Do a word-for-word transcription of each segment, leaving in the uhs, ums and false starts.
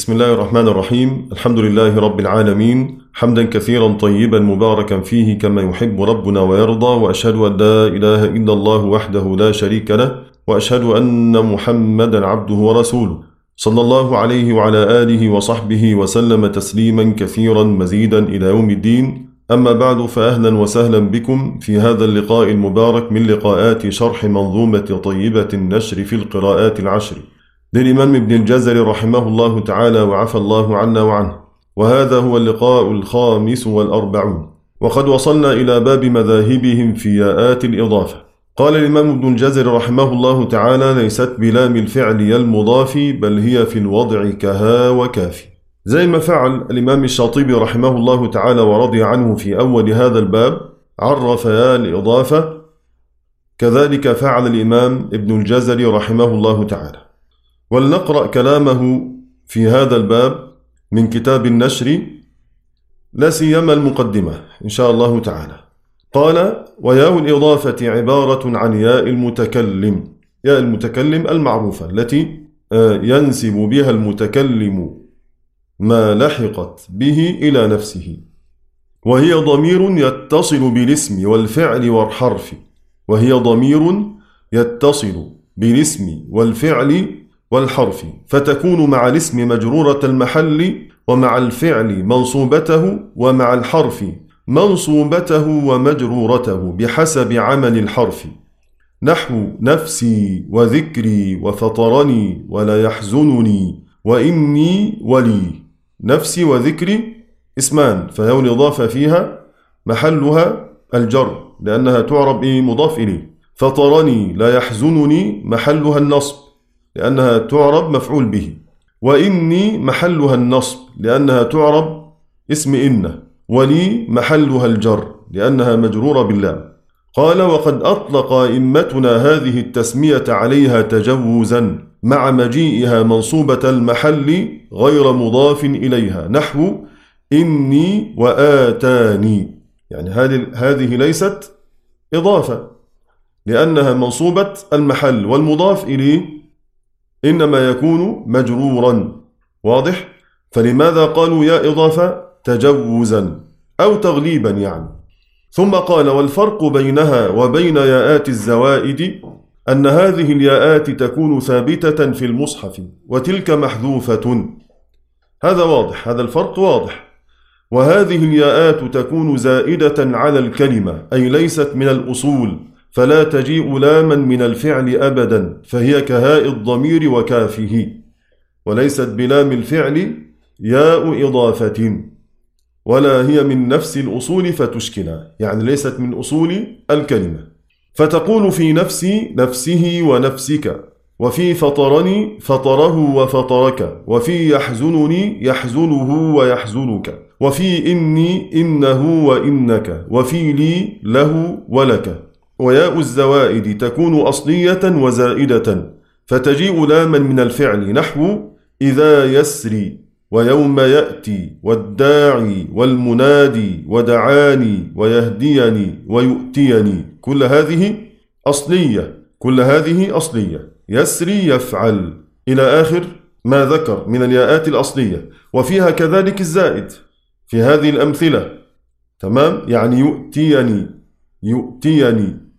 بسم الله الرحمن الرحيم. الحمد لله رب العالمين، حمدا كثيرا طيبا مباركا فيه كما يحب ربنا ويرضى، وأشهد أن لا إله إلا الله وحده لا شريك له، وأشهد أن محمدا عبده ورسوله صلى الله عليه وعلى آله وصحبه وسلم تسليما كثيرا مزيدا إلى يوم الدين. أما بعد، فأهلا وسهلا بكم في هذا اللقاء المبارك من لقاءات شرح منظومة طيبة النشر في القراءات العشر للإمام ابن الجزري رحمه الله تعالى وعفى الله عنا وعنه، وهذا هو اللقاء الخامس والأربعون، وقد وصلنا إلى باب مذاهبهم في ياءات الإضافة. قال الإمام ابن الجزري رحمه الله تعالى: ليست بلام الفعل المضاف، بل هي في الوضع كها وكافي. زي ما فعل الإمام الشاطبي رحمه الله تعالى ورضي عنه في أول هذا الباب، عرف ياء الإضافة، كذلك فعل الإمام ابن الجزري رحمه الله تعالى. ولنقرأ كلامه في هذا الباب من كتاب النشر، لا سيما المقدمة إن شاء الله تعالى. قال: وياء الإضافة عبارة عن ياء المتكلم، ياء المتكلم المعروفة التي ينسب بها المتكلم ما لحقت به إلى نفسه، وهي ضمير يتصل بالاسم والفعل والحرف، وهي ضمير يتصل بالاسم والفعل والحرف، فتكون مع الاسم مجرورة المحل، ومع الفعل منصوبته، ومع الحرف منصوبته ومجرورته بحسب عمل الحرف، نحو نفسي وذكري وفطرني ولا يحزنني وإني ولي. نفسي وذكري اسمان، فياء الإضافة فيها محلها الجر لأنها تعرب إيه؟ مضاف إليه. فطرني لا يحزنني محلها النصب لأنها تعرب مفعول به. وإني محلها النصب لأنها تعرب اسم إن. ولي محلها الجر لأنها مجرورة باللام. قال: وقد أطلق أئمتنا هذه التسمية عليها تجوزا مع مجيئها منصوبة المحل غير مضاف إليها، نحو إني وآتاني. يعني هذه ليست إضافة لأنها منصوبة المحل، والمضاف إليه إنما يكون مجرورا. واضح؟ فلماذا قالوا يا إضافة؟ تجوزا أو تغليبا يعني. ثم قال: والفرق بينها وبين ياءات الزوائد أن هذه الياءات تكون ثابتة في المصحف، وتلك محذوفة. هذا واضح، هذا الفرق واضح. وهذه الياءات تكون زائدة على الكلمة، أي ليست من الأصول، فلا تجيء لاما من الفعل أبدا، فهي كهاء الضمير وكافه، وليست بلام الفعل ياء إضافة، ولا هي من نفس الأصول فتشكلا، يعني ليست من أصول الكلمة. فتقول في نفسي نفسه ونفسك، وفي فطرني فطره وفطرك، وفي يحزنني يحزنه ويحزنك، وفي إني إنه وإنك، وفي لي له ولك. وياء الزوائد تكون أصلية وزائدة، فتجيء لاما من الفعل، نحو إذا يسري ويوم يأتي والداعي والمنادي ودعاني ويهديني ويؤتيني. كل هذه أصلية، كل هذه أصلية. يسري يفعل إلى آخر ما ذكر من الياءات الأصلية، وفيها كذلك الزائد في هذه الأمثلة. تمام؟ يعني يؤتيني يؤتيني،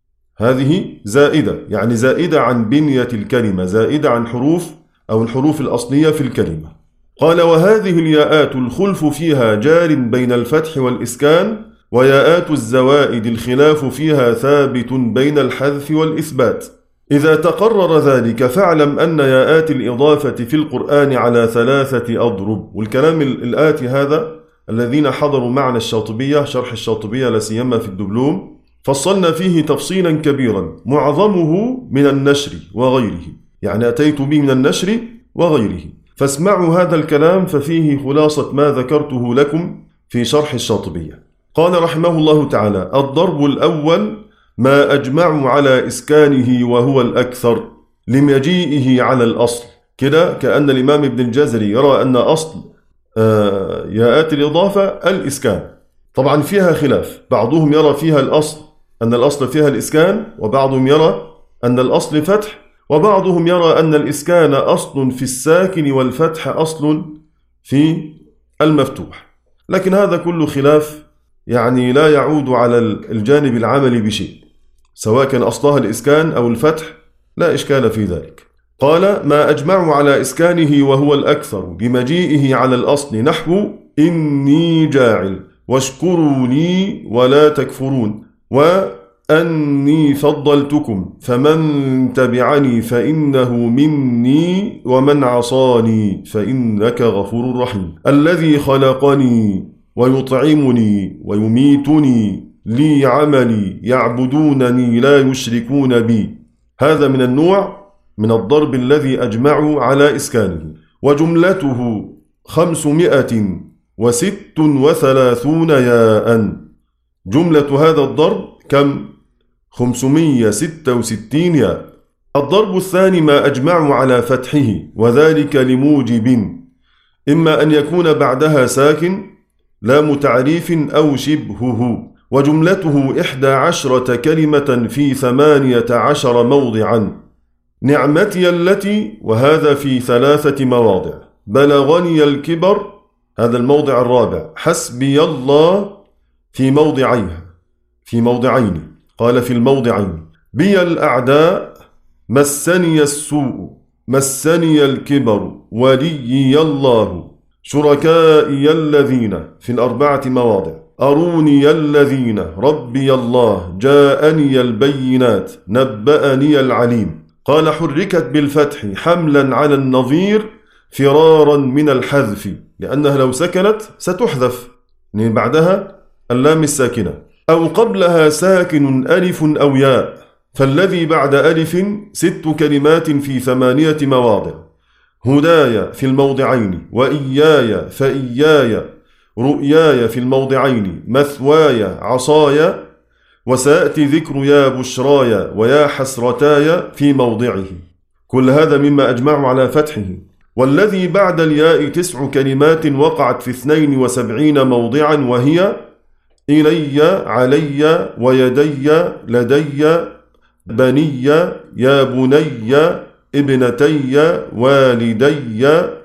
هذه زائدة، يعني زائدة عن بنية الكلمة، زائدة عن حروف أو الحروف الأصلية في الكلمة. قال: وهذه الياءات الخلف فيها جار بين الفتح والإسكان، وياءات الزوائد الخلاف فيها ثابت بين الحذف والإثبات. إذا تقرر ذلك فاعلم أن ياءات الإضافة في القرآن على ثلاثة أضرب. والكلام الآتي هذا الذين حضروا معنا الشاطبية، شرح الشاطبية لا سيما في الدبلوم، فصلنا فيه تفصيلا كبيرا، معظمه من النشر وغيره، يعني أتيت به من النشر وغيره. فاسمعوا هذا الكلام، ففيه خلاصة ما ذكرته لكم في شرح الشاطبية. قال رحمه الله تعالى: الضرب الأول ما أجمعوا على إسكانه وهو الأكثر لمجيئه على الأصل. كده كأن الإمام ابن الجزري يرى أن أصل آه ياءات الإضافة الإسكان. طبعا فيها خلاف، بعضهم يرى فيها الأصل أن الأصل فيها الإسكان، وبعضهم يرى أن الأصل فتح، وبعضهم يرى أن الإسكان أصل في الساكن والفتح أصل في المفتوح، لكن هذا كله خلاف يعني لا يعود على الجانب العملي بشيء، سواء كان أصلها الإسكان أو الفتح لا إشكال في ذلك. قال: ما أجمع على إسكانه وهو الأكثر بمجيئه على الأصل نحو إني جاعل واشكروا لي ولا تكفرون وأني فضلتكم فمن تبعني فإنه مني ومن عصاني فإنك غفور رحيم. الذي خلقني ويطعمني ويميتني لي عملي يعبدونني لا يشركون بي. هذا من النوع من الضرب الذي أجمعوا على إسكانه. وجملته خمسمائة وست وثلاثون ياء. جملة هذا الضرب كم؟ خمسمائة وستة وستين ياء. الضرب الثاني ما أجمعوا على فتحه، وذلك لموجب، إما أن يكون بعدها ساكن لام تعريف أو شبهه. وجملته إحدى عشرة كلمة في ثمانية عشر موضعا. نعمتي التي، وهذا في ثلاثة مواضع. بلغني الكبر، هذا الموضع الرابع. حسبي الله في موضعيها في موضعين، قال في الموضعين. بي الأعداء، مسني السوء، مسني الكبر، وليي الله، شركائي الذين في الأربعة مواضع. أروني الذين، ربي الله، جاءني البينات، نبأني العليم. قال: حركت بالفتح حملا على النظير فرارا من الحذف، لأنها لو سكنت ستحذف، يعني بعدها اللام الساكنة، أو قبلها ساكن ألف أو ياء، فالذي بعد ألف ست كلمات في ثمانية مواضع. هدايا في الموضعين، وإياي فإياي، رؤياي في الموضعين، مثواي عصاي، وسيأتي ذكر يا بشراي ويا حسرتاي في موضعه. كل هذا مما أجمعوا على فتحه. والذي بعد الياء تسع كلمات وقعت في اثنين وسبعين موضعا، وهي إلي، علي، ويدي، لدي، بني، يا بني، ابنتي، والدي،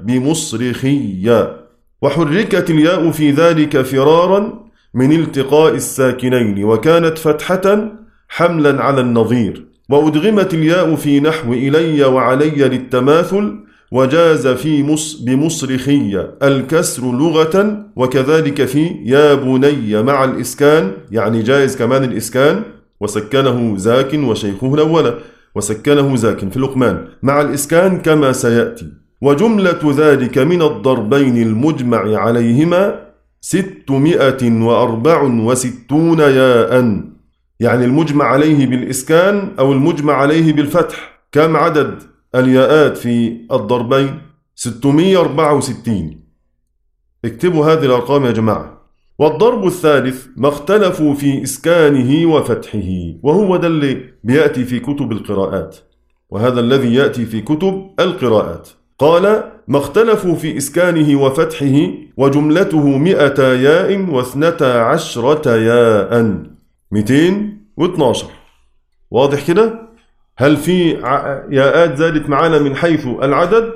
بمصرخي. وحركت الياء في ذلك فرارا من التقاء الساكنين، وكانت فتحة حملا على النظير. وأدغمت الياء في نحو إلي وعلي للتماثل، وجاز في مص بمصرخي الكسر لغة، وكذلك في يا بني مع الإسكان، يعني جائز كمان الإسكان، وسكنه زاك وشيخه الأول، وسكنه زاك في لقمان مع الإسكان كما سيأتي. وجملة ذلك من الضربين المجمع عليهما ستمائة وأربع وستون ياء، يعني المجمع عليه بالإسكان أو المجمع عليه بالفتح. كم عدد الياءات في الضربين؟ ستمائة وأربعة وستين. اكتبوا هذه الأرقام يا جماعة. والضرب الثالث ما اختلفوا في إسكانه وفتحه، وهو ده اللي بيأتي في كتب القراءات، وهذا الذي يأتي في كتب القراءات. قال: ما اختلفوا في إسكانه وفتحه، وجملته مئة ياء واثنتا عشرة ياء، مئتين واثناشر. واضح كده؟ هل في ياءات زادت معانا من حيث العدد؟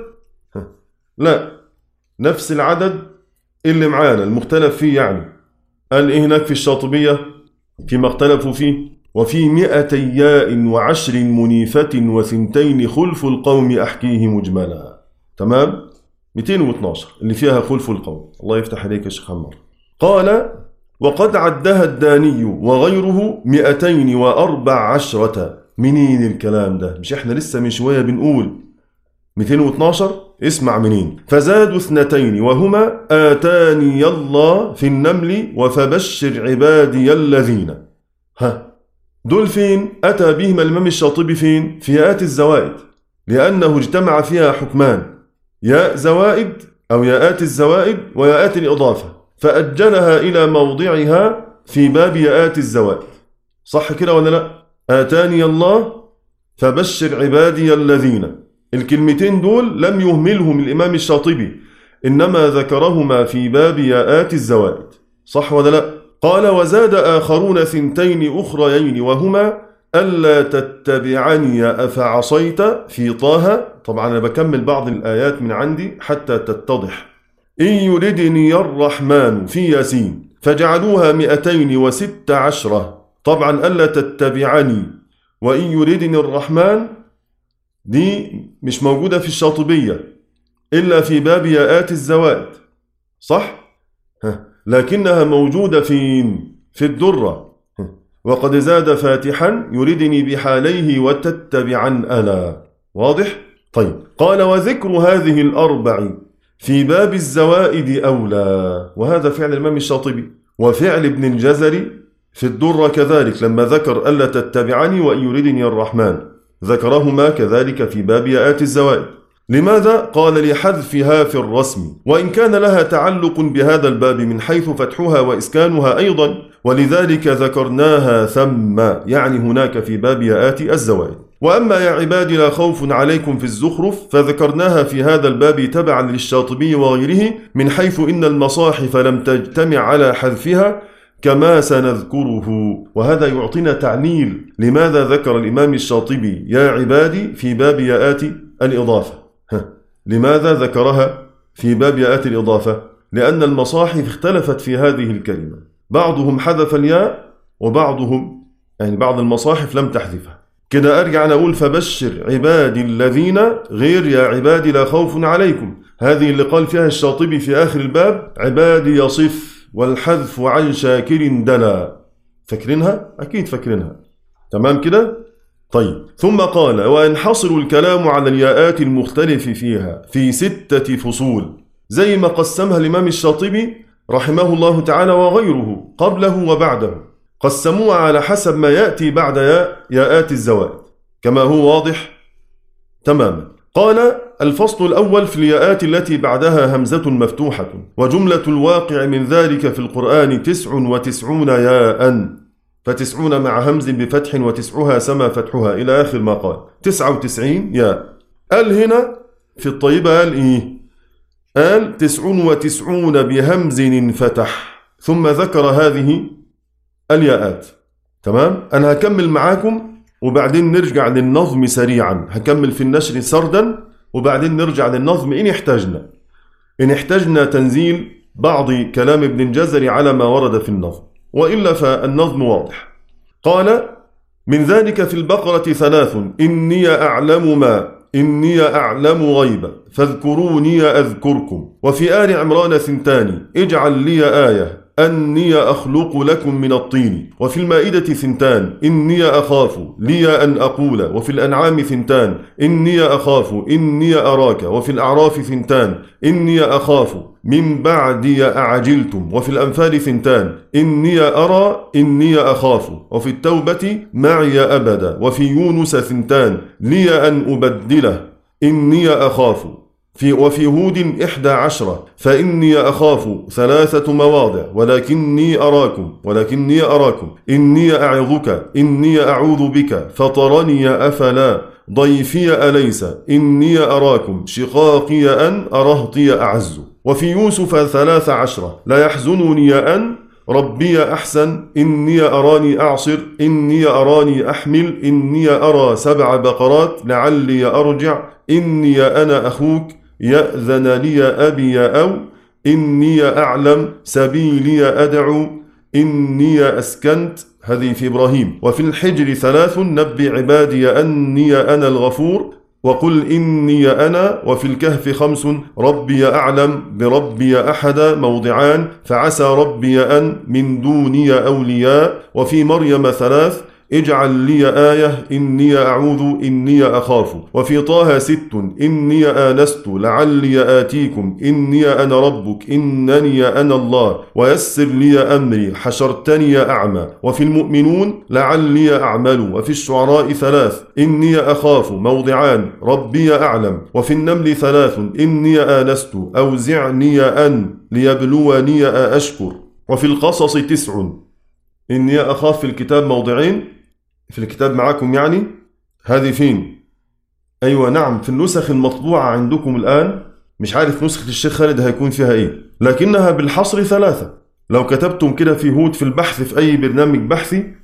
لا، نفس العدد اللي معانا المختلف فيه. يعني قال إيه هناك في الشاطبية فيما اختلفوا فيه؟ وفي مئتي ياء وعشر منيفة وثنتين خلف القوم أحكيه مجملا. تمام؟ مئتين واثناشر اللي فيها خلف القوم. الله يفتح عليك يا شيخ عمار. قال: وقد عدها الداني وغيره مئتين وأربع عشرة. منين الكلام ده؟ مش احنا لسه من شوية بنقول مئتين واثناشر؟ اسمع منين. فزادوا اثنتين وهما آتاني الله في النمل وفبشر عبادي الذين. ها دول فين؟ أتى بهم الإمام الشاطبي فين؟ في ياءات الزوائد، لأنه اجتمع فيها حكمان: ياء زوائد أو ياءات الزوائد وياءات الإضافة، فأجلها إلى موضعها في باب ياءات الزوائد. صح كده ولا لا؟ آتاني الله فبشر عبادي الذين. الكلمتين دول لم يهملهم الإمام الشاطبي، إنما ذكرهما في باب ياءات الزوائد. صح ولا لا؟ قال: وزاد آخرون ثنتين أخريين، وهما ألا تتبعني أفعصيت في طه. طبعا أنا بكمل بعض الآيات من عندي حتى تتضح. إن يردني الرحمن في ياسين فجعلوها مئتين وست عشرة. طبعا ألا تتبعني وإن يردني الرحمن دي مش موجودة في الشاطبية إلا في باب ياءات الزوائد، صح؟ لكنها موجودة في في الدرة. وقد زاد فاتحا يردني بحاليه وتتبعا ألا. واضح؟ طيب، قال وذكر هذه الأربع في باب الزوائد أولى. وهذا فعل الإمام الشاطبي وفعل ابن الجزري في الدرة كذلك، لما ذكر ألا تتبعني وإن يردني الرحمن ذكرهما كذلك في باب ياءات الزوائد. لماذا؟ قال لحذفها في الرسم، وإن كان لها تعلق بهذا الباب من حيث فتحها وإسكانها أيضا، ولذلك ذكرناها ثم، يعني هناك في باب ياءات الزوائد. وأما يا عبادي لا خوف عليكم في الزخرف فذكرناها في هذا الباب تبعا للشاطبي وغيره، من حيث إن المصاحف لم تجتمع على حذفها كما سنذكره. وهذا يعطينا تعليل لماذا ذكر الإمام الشاطبي يا عبادي في باب ياءات الإضافة. لماذا ذكرها في باب ياءات الإضافة؟ لأن المصاحف اختلفت في هذه الكلمة، بعضهم حذف الياء وبعضهم يعني بعض المصاحف لم تحذفها. كده أرجع نقول فبشر عبادي الذين غير يا عبادي لا خوف عليكم. هذه اللي قال فيها الشاطبي في آخر الباب عبادي يصف والحذف عن شاكر دلا. فاكرينها؟ أكيد فاكرينها. تمام كده؟ طيب، ثم قال وينحصر الكلام على الياءات المختلف فيها في ستة فصول، زي ما قسمها الإمام الشاطبي رحمه الله تعالى وغيره قبله وبعده، قسموها على حسب ما يأتي بعد ياء ياءات الزوائد كما هو واضح تماما. قال الفصل الأول في الياءات التي بعدها همزة مفتوحة، وجملة الواقع من ذلك في القرآن تسع وتسعون ياء، فتسعون مع همز بفتح وتسعها سما فتحها إلى آخر ما قال، تسعة وتسعين ياء. قال هنا في الطيبة قال إيه؟ قال تسعون وتسعون بهمز فتح، ثم ذكر هذه الياءات. تمام؟ أنا هكمل معاكم وبعدين نرجع للنظم سريعا، هكمل في النشر سردا وبعدين نرجع للنظم إن احتاجنا إن احتاجنا تنزيل بعض كلام ابن الجزري على ما ورد في النظم، وإلا فالنظم واضح. قال من ذلك في البقرة ثلاث إني أعلم ما إني أعلم غيبا فاذكروني أذكركم. وفي آل عمران ثنتان اجعل لي آية أني أخلق لكم من الطين. وفي المائدة ثنتان إني أخاف لي أن أقول. وفي الأنعام ثنتان إني أخاف إني أراك. وفي الأعراف ثنتان إني أخاف من بعدي أعجلتم. وفي الأنفال ثنتان إني أرى إني أخاف. وفي التوبة معي أبدا. وفي يونس ثنتان لي أن أبدله إني أخاف. في وفي هود إحدى عشرة فإني أخاف ثلاثة مواضع ولكني أراكم ولكني أراكم إني أعظك إني أعوذ بك فطرني أفلا ضيفي أليس إني أراكم شقاقي أن أرهطي أعز. وفي يوسف ثلاث عشرة لا يحزنني أن ربي أحسن إني أراني أعصر إني أراني أحمل إني أرى سبع بقرات لعلي أرجع إني أنا أخوك يأذن لي أبي أو إني أعلم سبيلي أدعو إني أسكنت. هذه في إبراهيم. وفي الحجر ثلاث نبي عبادي أني أنا الغفور وقل إني أنا. وفي الكهف خمس ربي أعلم بربي أحد موضعان فعسى ربي أن من دوني أولياء. وفي مريم ثلاث اجعل لي آية إني أعوذ إني أخاف. وفي طه ست إني آنست لعلي آتيكم إني أنا ربك إنني أنا الله ويسر لي أمري حشرتني أعمى. وفي المؤمنون لعلي أعمل. وفي الشعراء ثلاث إني أخاف موضعان ربي أعلم. وفي النمل ثلاث إني آنست أوزعني أن ليبلوني أشكر. وفي القصص تسع إني أخاف في الكتاب موضعين، في الكتاب معاكم يعني. هذه فين؟ أيوة نعم في النسخ المطبوعة عندكم الآن. مش عارف نسخة الشيخ خالد هيكون فيها إيه، لكنها بالحصر ثلاثة. لو كتبتم كده في هود في البحث في أي برنامج بحثي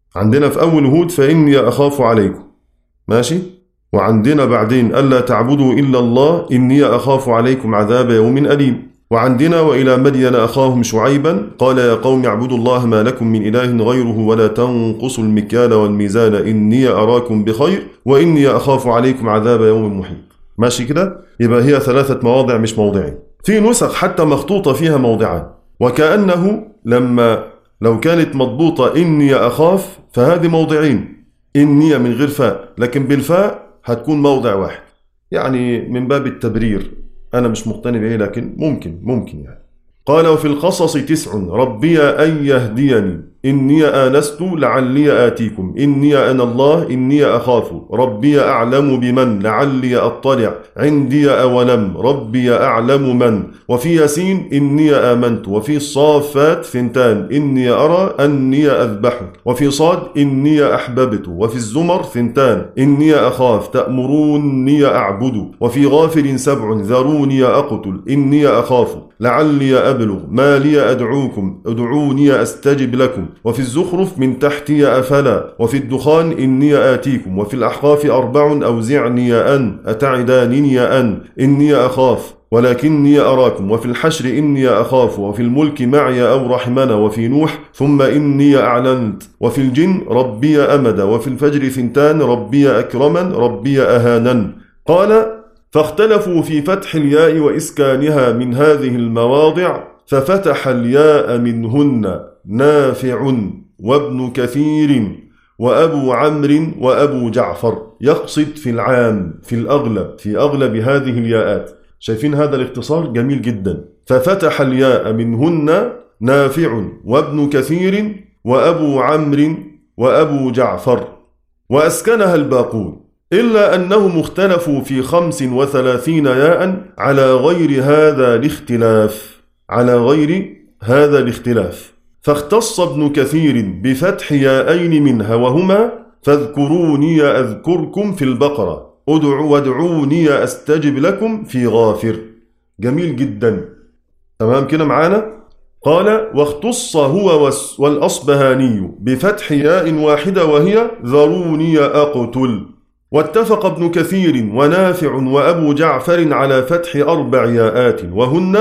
عندنا في أول هود فإني أخاف عليكم، ماشي. وعندنا بعدين ألا تعبدوا إلا الله إني أخاف عليكم عذاب يوم أليم. وعندنا وإلى مدين أخاهم شعيبا قال يا قوم اعبدوا الله ما لكم من إله غيره ولا تنقصوا المكيال والميزان إني أراكم بخير وإني أخاف عليكم عذاب يوم محيط. ماشي كده؟ يبقى هي ثلاثة مواضع مش موضعين. في نسخ حتى مخطوطة فيها موضعان، وكأنه لما لو كانت مضبوطة إني أخاف فهذه موضعين، إني من غير فاء، لكن بالفاء هتكون موضع واحد، يعني من باب التبرير. أنا مش مقتنع به لكن ممكن ممكن يعني. قال وفي القصص تسع ربي أن يهديني إني آنست لعلي آتيكم إني أنا الله إني أخاف ربي أعلم بمن لعلي أطلع عندي أولم ربي أعلم من. وفي ياسين إني آمنت. وفي الصافات ثنتان إني أرى أني أذبحك. وفي صاد إني أحببت. وفي الزمر ثنتان إني أخاف تأمروني أعبد. وفي غافر سبع ذروني أقتل إني أخاف لعلي أبلغ ما لي أدعوكم أدعوني أستجب لكم. وفي الزخرف من تحتي أفلا. وفي الدخان إني آتيكم. وفي الأحقاف أربع أوزعني أن أتعدانني أن إني أخاف ولكني أراكم. وفي الحشر إني أخاف. وفي الملك معي أو رحمنا. وفي نوح ثم إني أعلنت. وفي الجن ربي أمد. وفي الفجر ثنتان ربي أكرمن ربي أهانن. قال فاختلفوا في فتح الياء وإسكانها من هذه المواضع ففتح الياء منهن نافع وابن كثير وأبو عمرو وأبو جعفر، يقصد في العام في الأغلب في أغلب هذه الياءات. شايفين هذا الاختصار جميل جدا. ففتح الياء منهن نافع وابن كثير وأبو عمرو وأبو جعفر وأسكنها الباقون، إلا أنهم اختلفوا في خمس وثلاثين ياء على غير هذا الاختلاف على غير هذا الاختلاف فاختص ابن كثير بفتح ياءين منها وهما فاذكروني أذكركم في البقرة ادعوا وادعوني أستجب لكم في غافر. جميل جدا، تمام كده معانا. قال واختص هو والأصبهاني بفتح ياء واحدة وهي ذروني أقتل. واتفق ابن كثير ونافع وأبو جعفر على فتح أربع ياءات وهن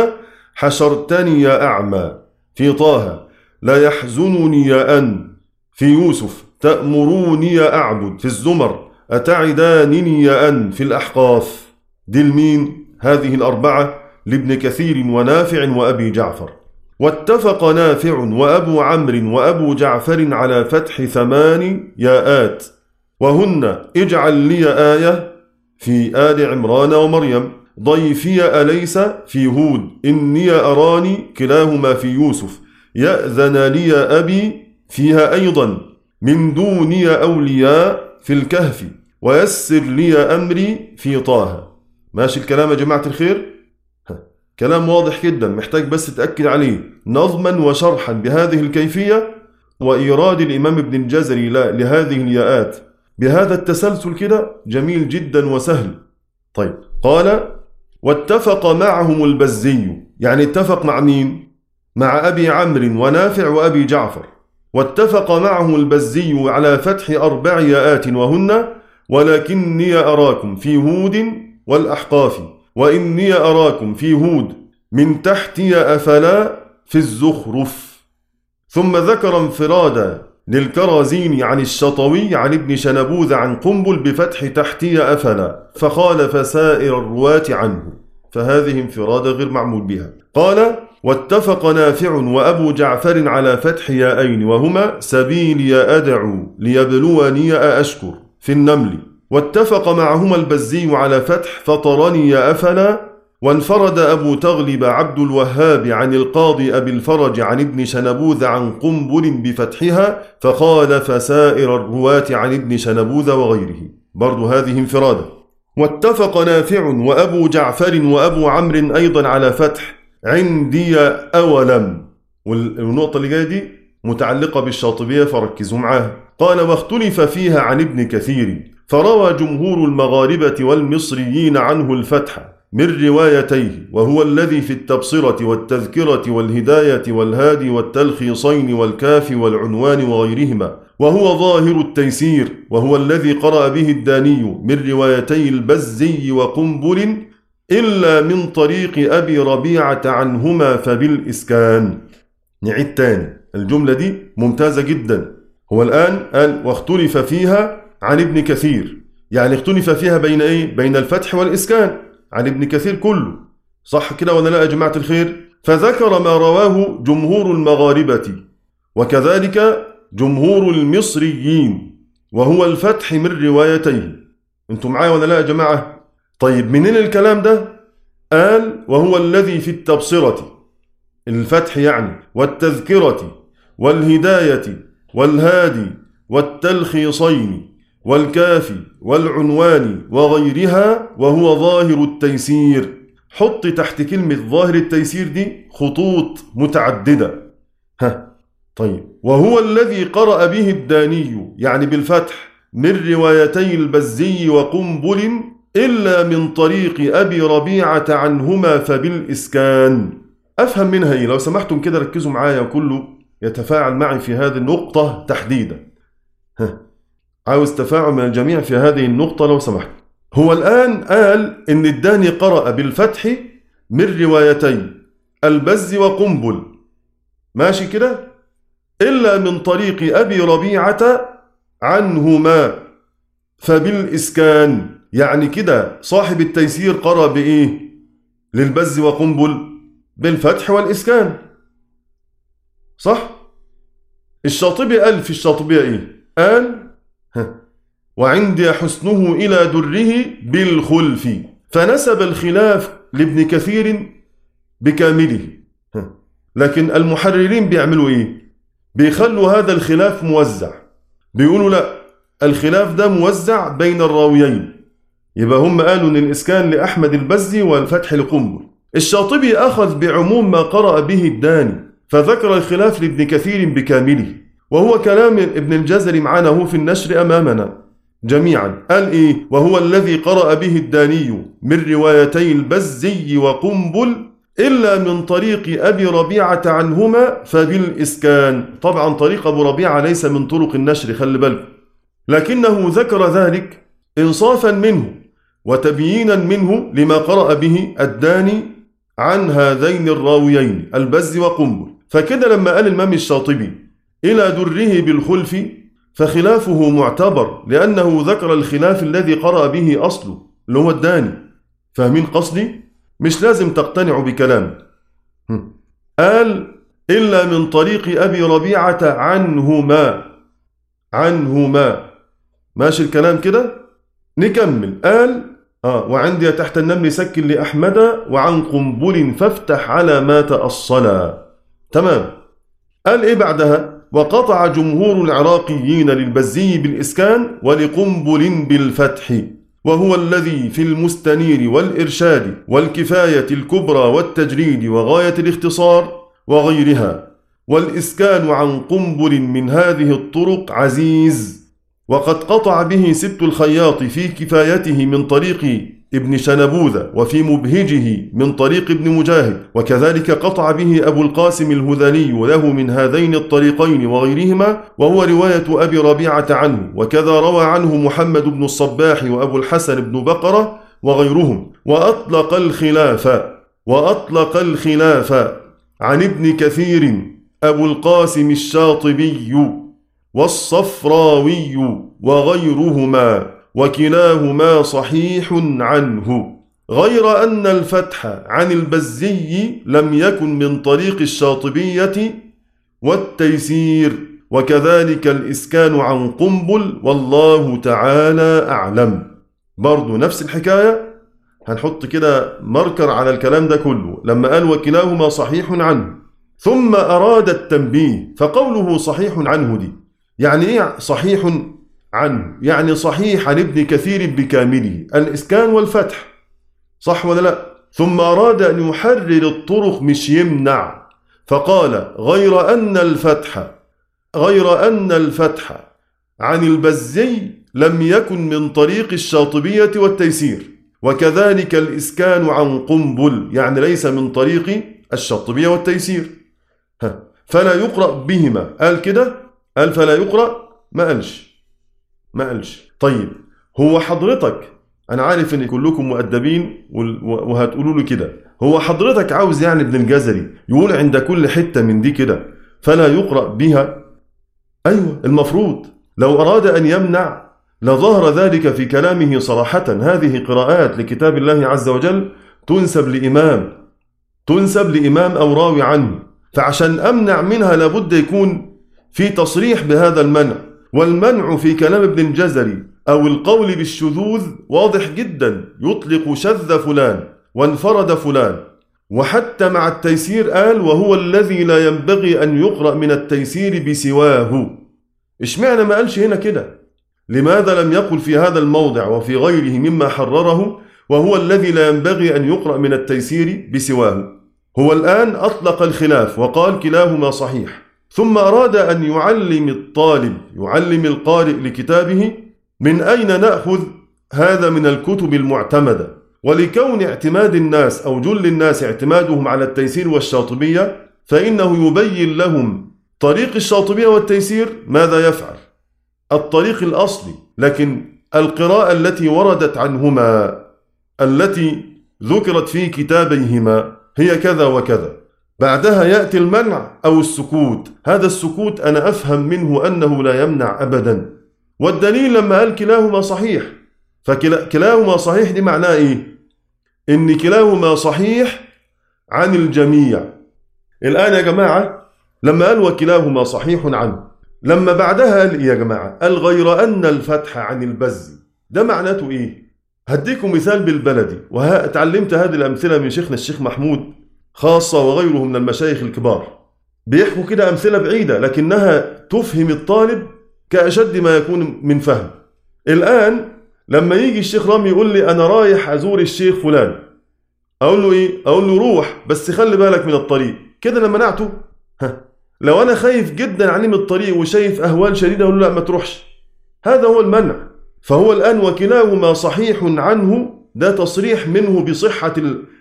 حشرتني يا أعمى في طه، لا يحزنني أن في يوسف، تأمروني أعبد في الزمر، أتعدانني أن في الأحقاف. دي المين هذه الأربعة لابن كثير ونافع وأبي جعفر. واتفق نافع وأبو عمرو وأبو جعفر على فتح ثمان ياءات وهن اجعل لي آية في آل عمران ومريم، ضيفي أليس في هود، إني أراني كلاهما في يوسف، يأذن لي أبي فيها أيضا، من دوني أولياء في الكهف، ويسر لي أمري في طه. ماشي الكلام يا جماعة الخير؟ كلام واضح جدا، محتاج بس تأكد عليه نظما وشرحا بهذه الكيفية، وإيراد الإمام ابن الجزري لهذه الياءات بهذا التسلسل كده جميل جدا وسهل. طيب قال واتفق معهم البزي، يعني اتفق مع مين؟ مع أبي عمرو ونافع وأبي جعفر. واتفق معهم البزي على فتح أربع ياءات وهن ولكني أراكم في هود والأحقاف، وإني أراكم في هود، من تحتي أفلا في الزخرف. ثم ذكر انفرادا للكرازين عن الشطوي عن ابن شنبوذ عن قنبل بفتح تحتي أفلا، فخالف سائر الرواة عنه، فهذه انفرادة غير معمول بها. قال واتفق نافع وأبو جعفر على فتح ياءين وهما سبيلي أدعو ليبلوني أأشكر في النمل. واتفق معهما البزي على فتح فطرني أفلا. وانفرد أبو تغلب عبد الوهاب عن القاضي أبي الفرج عن ابن شنبوذ عن قنبل بفتحها، فخالف سائر الرواة عن ابن شنبوذ وغيره، برضو هذه انفرادة. واتفق نافع وأبو جعفر وأبو عمرو أيضا على فتح عندي أولم، والنقطة اللي جاية دي متعلقة بالشاطبية فركزوا معاها. قال واختلف فيها عن ابن كثير، فروى جمهور المغاربة والمصريين عنه الفتح من روايتيه، وهو الذي في التبصرة والتذكرة والهداية والهادي والتلخيصين والكاف والعنوان وغيرهما، وهو ظاهر التيسير، وهو الذي قرأ به الداني من روايتي البزي وقنبل إلا من طريق أبي ربيعة عنهما فبالإسكان. نعيد تاني، الجملة دي ممتازة جدا. هو الآن قال واختلف فيها عن ابن كثير، يعني اختلف فيها بين إيه؟ بين الفتح والإسكان عن ابن كثير كله، صح كده ولا لا يا جماعة الخير؟ فذكر ما رواه جمهور المغاربة وكذلك جمهور المصريين، وهو الفتح من روايتيه. انتم معايا ولا لا يا جماعة؟ طيب منين الكلام ده؟ قال وهو الذي في التبصرة، الفتح يعني، والتذكرة والهداية والهادي والتلخيصين والكافي والعنوان وغيرها، وهو ظاهر التيسير. حط تحت كلمة ظاهر التيسير دي خطوط متعددة. ها طيب، وهو الذي قرأ به الداني، يعني بالفتح، من روايتي البزي وقنبل إلا من طريق أبي ربيعة عنهما فبالإسكان. أفهم منها إيه؟ لو سمحتم كده ركزوا معايا وكله يتفاعل معي في هذه النقطة تحديدا. ها عاوز تفاعل من الجميع في هذه النقطة لو سمحت. هو الآن قال إن الداني قرأ بالفتح من روايتي البز وقنبل، ماشي كده؟ إلا من طريق أبي ربيعة عنهما فبالإسكان، يعني كده صاحب التيسير قرأ بإيه؟ للبز وقنبل بالفتح والإسكان، صح؟ الشاطبي قال في الشاطبية إيه؟ قال وعندي حسنه إلى دره بالخلف، فنسب الخلاف لابن كثير بكامله. لكن المحررين بيعملوا إيه؟ بيخلوا هذا الخلاف موزع، بيقولوا لا، الخلاف ده موزع بين الراويين، يبقى هم قالوا إن الإسكان لأحمد البزي والفتح لقنبل. الشاطبي أخذ بعموم ما قرأ به الداني، فذكر الخلاف لابن كثير بكامله، وهو كلام ابن الجزري معنا هو في النشر أمامنا جميعا. قال إيه؟ وهو الذي قرأ به الداني من روايتي البزي وقنبل إلا من طريق أبي ربيعة عنهما فبالإسكان. طبعا طريق أبو ربيعة ليس من طرق النشر، خلي بالكم، لكنه ذكر ذلك إنصافا منه وتبيينا منه لما قرأ به الداني عن هذين الراويين البز وقنبل. فكده لما قال الإمام الشاطبي إلى دره بالخلف فخلافه معتبر، لأنه ذكر الخلاف الذي قرأ به أصله اللي هو الداني. فاهمين قصدي؟ مش لازم تقتنعوا بكلام. قال إلا من طريق أبي ربيعة عنهما، عنهما، ماشي الكلام كده؟ نكمل. قال آه وعندي تحت النمل سكن لأحمد وعن قنبل فافتح على ما تأصلا. تمام. قال إيه بعدها؟ وقطع جمهور العراقيين للبزي بالإسكان ولقنبل بالفتح، وهو الذي في المستنير والإرشاد والكفاية الكبرى والتجريد وغاية الاختصار وغيرها، والإسكان عن قنبل من هذه الطرق عزيز. وقد قطع به سبت الخياط في كفايته من طريق ابن شنبوذة، وفي مبهجه من طريق ابن مجاهد، وكذلك قطع به أبو القاسم الهذلي له من هذين الطريقين وغيرهما، وهو رواية أبي ربيعة عنه. وكذا روى عنه محمد بن الصباح وأبو الحسن بن بقرة وغيرهم. وأطلق الخلاف وأطلق الخلاف عن ابن كثير أبو القاسم الشاطبي والصفراوي وغيرهما، وكلاهما صحيح عنه، غير أن الفتح عن البزي لم يكن من طريق الشاطبية والتيسير، وكذلك الإسكان عن قنبل، والله تعالى أعلم. برضو نفس الحكاية، هنحط كده ماركر على الكلام ده كله لما قال وكلاهما صحيح عنه، ثم أراد التنبيه. فقوله صحيح عنه دي يعني إيه صحيح عنه؟ يعني صحيح عن ابن كثير بكامله، الإسكان والفتح، صح ولا لا؟ ثم أراد أن يحرر الطرق مش يمنع، فقال غير أن الفتح غير أن الفتح عن البزي لم يكن من طريق الشاطبية والتيسير، وكذلك الإسكان عن قنبل، يعني ليس من طريق الشاطبية والتيسير. ها. فلا يقرأ بهما، قال كده؟ قال فلا يقرأ؟ ما قالش ما قالش. طيب هو حضرتك، أنا عارف إن كلكم مؤدبين وهتقولوا له كده، هو حضرتك عاوز يعني ابن الجزري يقول عند كل حتة من دي كده فلا يقرأ بها؟ أيوة المفروض لو أراد أن يمنع لظهر ذلك في كلامه صراحة. هذه قراءات لكتاب الله عز وجل تنسب لإمام تنسب لإمام أو راوي عنه، فعشان أمنع منها لابد يكون في تصريح بهذا المنع. والمنع في كلام ابن الجزري أو القول بالشذوذ واضح جدا، يطلق شذ فلان وانفرد فلان. وحتى مع التيسير قال وهو الذي لا ينبغي أن يقرأ من التيسير بسواه. اشمعنى ما قالش هنا كده؟ لماذا لم يقل في هذا الموضع وفي غيره مما حرره وهو الذي لا ينبغي أن يقرأ من التيسير بسواه؟ هو الآن أطلق الخلاف وقال كلاهما صحيح، ثم أراد أن يعلم الطالب يعلم القارئ لكتابه من أين نأخذ هذا من الكتب المعتمدة. ولكون اعتماد الناس أو جل الناس اعتمادهم على التيسير والشاطبية، فإنه يبين لهم طريق الشاطبية والتيسير ماذا يفعل، الطريق الأصلي. لكن القراءة التي وردت عنهما التي ذكرت في كتابيهما هي كذا وكذا، بعدها يأتي المنع أو السكوت. هذا السكوت أنا أفهم منه أنه لا يمنع أبدا. والدليل لما قال كلاهما صحيح، فكلاهما صحيح دي معناه إيه؟ إن كلاهما صحيح عن الجميع. الآن يا جماعة لما قال وكلاهما صحيح عنه، لما بعدها قال إيه يا جماعة؟ قال غير أن الفتح عن البز، ده معناته إيه؟ هديكم مثال بالبلدي، واتعلمت هذه الأمثلة من شيخنا الشيخ محمود خاصة وغيره من المشايخ الكبار. بيحكوا كده أمثلة بعيدة لكنها تفهم الطالب كأشد ما يكون من فهم. الآن لما يجي الشيخ رامي يقول لي أنا رايح أزور الشيخ فلان، أقول له إيه؟ أقول له روح بس خلي بالك من الطريق. كده لما نعته؟ ها. لو أنا خايف جدا عليه من الطريق وشايف أهوال شديدة أقول له لا ما تروحش. هذا هو المنع. فهو الآن وكلاهما صحيح عنه، ده تصريح منه بصحة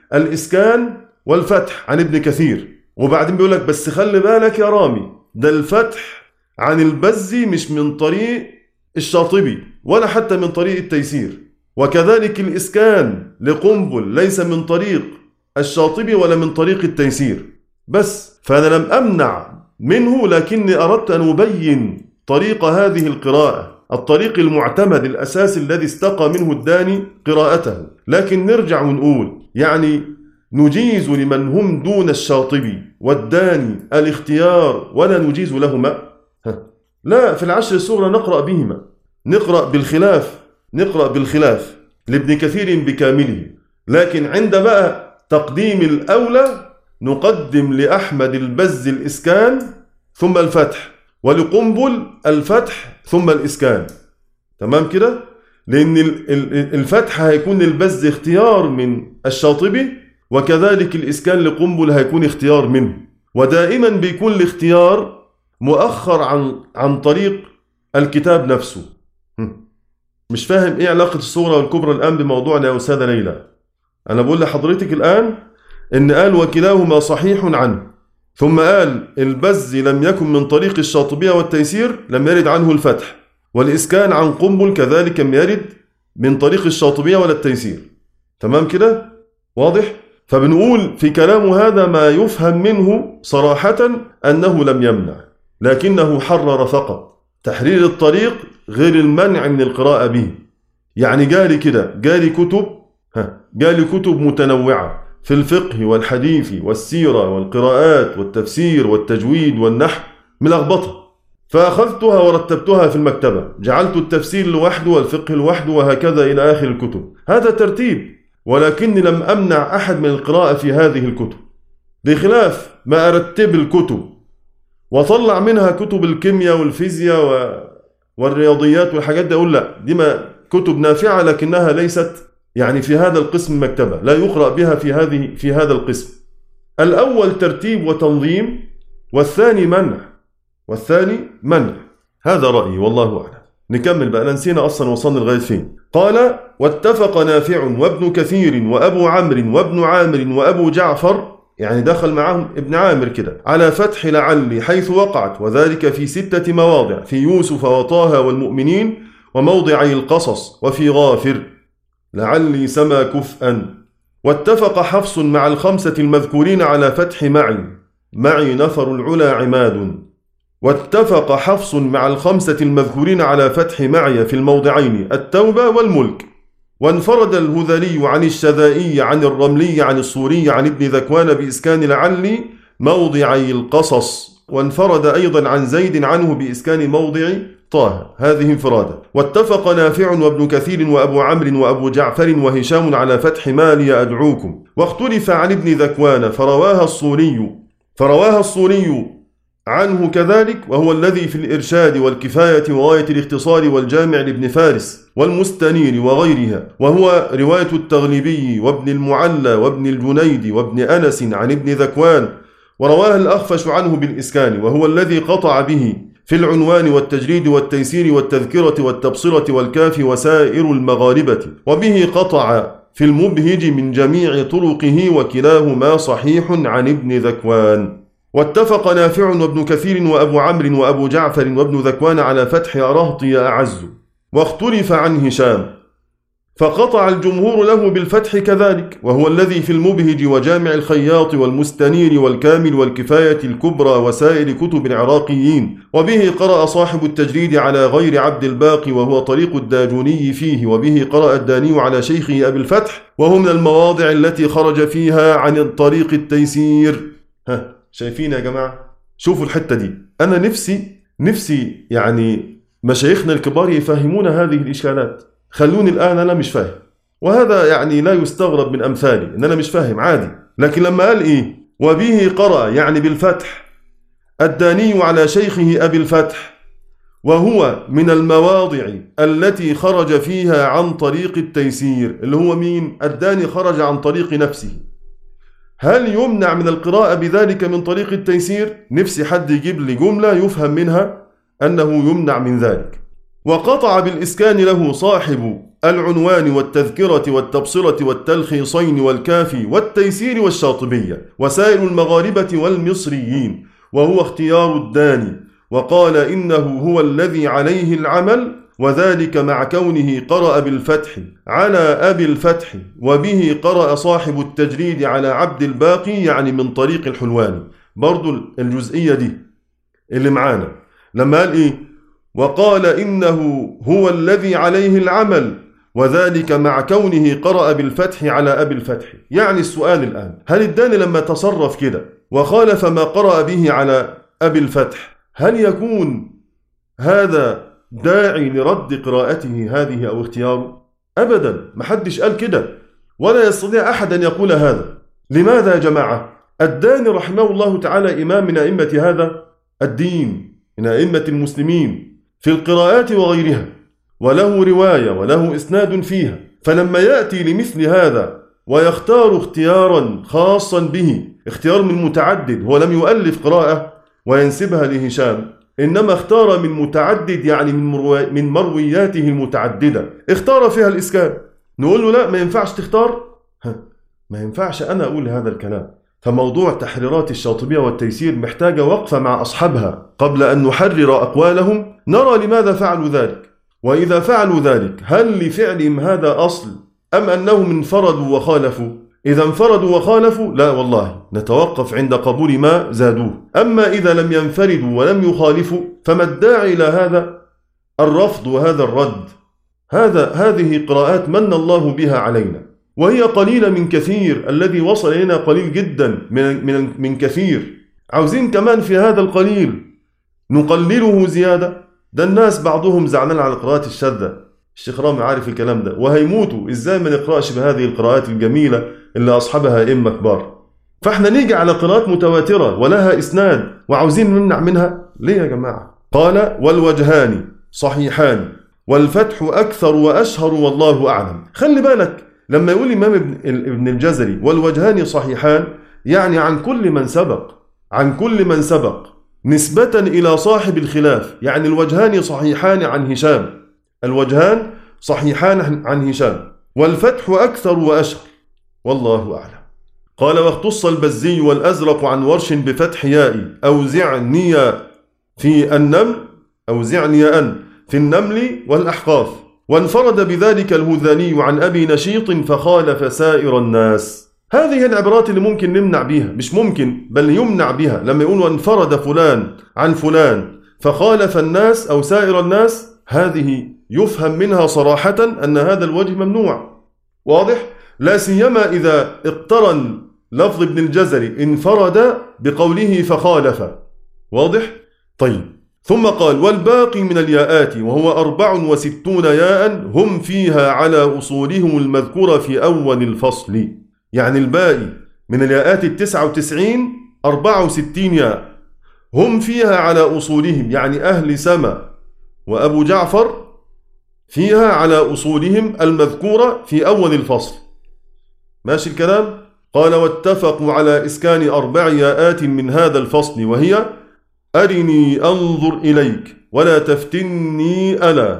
الإسكان والفتح عن ابن كثير. وبعدين بيقول لك بس خلي بالك يا رامي، ده الفتح عن البزي مش من طريق الشاطبي ولا حتى من طريق التيسير، وكذلك الإسكان لقنبل ليس من طريق الشاطبي ولا من طريق التيسير. بس فأنا لم أمنع منه، لكني أردت أن أبين طريق هذه القراءة، الطريق المعتمد الأساسي الذي استقى منه الداني قراءته. لكن نرجع ونقول يعني نجيز لمن هم دون الشاطبي والداني الاختيار ولا نجيز لهما؟ لا، في العشر الصغرى نقرأ بهما، نقرأ بالخلاف نقرأ بالخلاف لابن كثير بكامله. لكن عند بقى تقديم الأولى نقدم لأحمد البز الإسكان ثم الفتح، ولقنبل الفتح ثم الإسكان. تمام كده؟ لأن الفتح هيكون البز اختيار من الشاطبي، وكذلك الإسكان لقنبل هيكون اختيار منه. ودائما بيكون الاختيار مؤخر عن عن طريق الكتاب نفسه. مش فاهم ايه علاقة الصغرى والكبرى الآن بموضوعنا يا أستاذة ليلى. أنا بقول لحضرتك الآن إن قال وكلاهما صحيح عنه، ثم قال البز لم يكن من طريق الشاطبية والتيسير، لم يرد عنه الفتح، والإسكان عن قنبل كذلك لم يرد من طريق الشاطبية ولا التيسير. تمام كده؟ واضح؟ فبنقول في كلام هذا ما يفهم منه صراحة أنه لم يمنع، لكنه حرر فقط. تحرير الطريق غير المنع من القراءة به. يعني جالي كده جالي كتب ها جالي كتب متنوعة في الفقه والحديث والسيرة والقراءات والتفسير والتجويد والنحو ملخبطة، فأخذتها ورتبتها في المكتبة، جعلت التفسير لوحده والفقه لوحده وهكذا إلى آخر الكتب. هذا ترتيب، ولكني لم أمنع أحد من القراءة في هذه الكتب، بخلاف ما أرتب الكتب وطلع منها كتب الكيمياء والفيزياء والرياضيات والحاجات دي، أقول لا دي ما كتب نافعة لكنها ليست يعني في هذا القسم مكتبة، لا يقرأ بها في هذه في هذا القسم. الأول ترتيب وتنظيم، والثاني منع والثاني منع. هذا رأيي والله أعلم. نكمل بقى، نسينا أصلا وصلنا لغاية فين. قال: واتفق نافع وابن كثير وأبو عمرو وابن عامر وأبو جعفر، يعني دخل معهم ابن عامر كده، على فتح لعل حيث وقعت، وذلك في ستة مواضع: في يوسف وطه والمؤمنين وموضعي القصص وفي غافر، لعلي سما كفءا. واتفق حفص مع الخمسة المذكورين على فتح معي، معي نفر العلا عماد. واتفق حفص مع الخمسة المذكورين على فتح معي في الموضعين التوبة والملك. وانفرد الهذلي عن الشذائي عن الرملي عن الصوري عن ابن ذكوان بإسكان لعلي موضعي القصص. وانفرد أيضا عن زيد عنه بإسكان موضع طه، هذه انفرادة. واتفق نافع وابن كثير وأبو عمرو وأبو جعفر وهشام على فتح مالي أدعوكم. واختلف عن ابن ذكوان فرواها الصوري فرواها الصوري عنه كذلك، وهو الذي في الإرشاد والكفاية وغاية الاختصار والجامع لابن فارس والمستنير وغيرها، وهو رواية التغلبي وابن المعلى وابن الجنيد وابن أنس عن ابن ذكوان. ورواها الأخفش عنه بالإسكان، وهو الذي قطع به في العنوان والتجريد والتيسير والتذكرة والتبصرة والكاف وسائر المغاربة، وبه قطع في المبهج من جميع طرقه، وكلاهما صحيح عن ابن ذكوان. واتفق نافع وابن كثير وأبو عمرو وأبو جعفر وابن ذكوان على فتح أرهطي أعز. واختلف عن هشام فقطع الجمهور له بالفتح كذلك، وهو الذي في المبهج وجامع الخياط والمستنير والكامل والكفاية الكبرى وسائر كتب العراقيين. وبه قرأ صاحب التجريد على غير عبد الباقي، وهو طريق الداجوني فيه. وبه قرأ الداني على شيخه أبي الفتح، وهو من المواضع التي خرج فيها عن طريق التيسير. ها، شايفين يا جماعة؟ شوفوا الحتة دي. أنا نفسي نفسي يعني مشايخنا الكبار يفهمون هذه الإشكالات. خلوني الآن أنا مش فاهم، وهذا يعني لا يستغرب من أمثالي إن أنا مش فاهم عادي. لكن لما قال إيه وبه قرأ يعني بالفتح الداني على شيخه أبي الفتح، وهو من المواضع التي خرج فيها عن طريق التيسير، اللي هو مين؟ الداني خرج عن طريق نفسه. هل يمنع من القراءة بذلك من طريق التيسير؟ نفسي حد يجيب لي جملة يفهم منها أنه يمنع من ذلك. وقطع بالإسكان له صاحب العنوان والتذكرة والتبصرة والتلخيصين والكافي والتيسير والشاطبية وسائر المغاربة والمصريين، وهو اختيار الداني. وقال إنه هو الذي عليه العمل، وذلك مع كونه قرأ بالفتح على أبي الفتح. وبه قرأ صاحب التجريد على عبد الباقي، يعني من طريق الحلواني. برضو الجزئية دي اللي معانا لما قال إيه وقال إنه هو الذي عليه العمل، وذلك مع كونه قرأ بالفتح على أبي الفتح. يعني السؤال الآن، هل الداني لما تصرف كده وخالف ما قرأ به على أبي الفتح، هل يكون هذا داعي لرد قراءته هذه أو اختياره؟ أبدا، محدش قال كده، ولا يستطيع أحد أن يقول هذا. لماذا يا جماعة؟ الداني رحمه الله تعالى إمام من أئمة هذا الدين، من أئمة المسلمين في القراءات وغيرها، وله رواية وله إسناد فيها. فلما يأتي لمثل هذا ويختار اختيارا خاصا به، اختيار من متعدد، هو لم يؤلف قراءة وينسبها لهشام، إنما اختار من متعدد، يعني من, مرو... من مروياته المتعددة اختار فيها الإسكان. نقول له لا، ما ينفعش تختار، ها. ما ينفعش أنا أقول هذا الكلام. فموضوع تحريرات الشاطبية والتيسير محتاجة وقفة مع أصحابها قبل أن نحرر أقوالهم، نرى لماذا فعلوا ذلك، وإذا فعلوا ذلك هل لفعلهم هذا أصل أم أنهم انفردوا وخالفوا؟ إذا انفردوا وخالفوا لا والله نتوقف عند قبول ما زادوه. أما إذا لم ينفردوا ولم يخالفوا فما الداعي إلى هذا الرفض وهذا الرد؟ هذا هذه قراءات من الله بها علينا، وهي قليلة من كثير. الذي وصل إلينا قليل جدا من, من, من كثير. عاوزين كمان في هذا القليل نقلله زيادة؟ ده الناس بعضهم زعلان على القراءات الشاذة. الشيخ رامي عارف الكلام ده، وهيموتوا إزاي ما نقرأش بهذه القراءات الجميلة اللي أصحابها أئمة كبار. فإحنا نيجي على قراءات متواترة ولها إسناد وعاوزين نمنع منها ليه يا جماعة؟ قال والوجهان صحيحان والفتح أكثر وأشهر والله أعلم. خلي بالك لما يقول الإمام ابن الجزري والوجهان صحيحان، يعني عن كل من سبق، عن كل من سبق نسبة إلى صاحب الخلاف. يعني الوجهان صحيحان عن هشام، الوجهان صحيحان عن هشام، والفتح أكثر وأشهر والله أعلم. قال واختص البزي والأزرق عن ورش بفتح ياء أوزعني في النمل أوزعني أن في النمل والأحقاف، وانفرد بذلك الهذلي عن أبي نشيط فخالف سائر الناس. هذه العبارات اللي ممكن نمنع بها، مش ممكن بل يمنع بها، لما يقول وانفرد فلان عن فلان فخالف الناس أو سائر الناس، هذه يفهم منها صراحة أن هذا الوجه ممنوع. واضح؟ لا سيما إذا اقترن لفظ ابن الجزري انفرد بقوله فخالف. واضح؟ طيب. ثم قال والباقي من الياءات وهو أربع وستون ياء هم فيها على أصولهم المذكورة في أول الفصل. يعني الباقي من الياءات التسعة وتسعين أربعة وستين ياء هم فيها على أصولهم، يعني أهل سما وأبو جعفر فيها على أصولهم المذكورة في أول الفصل. ماشي الكلام؟ قال واتفقوا على إسكان أربع ياءات من هذا الفصل، وهي أرني أنظر إليك ولا تفتني ألا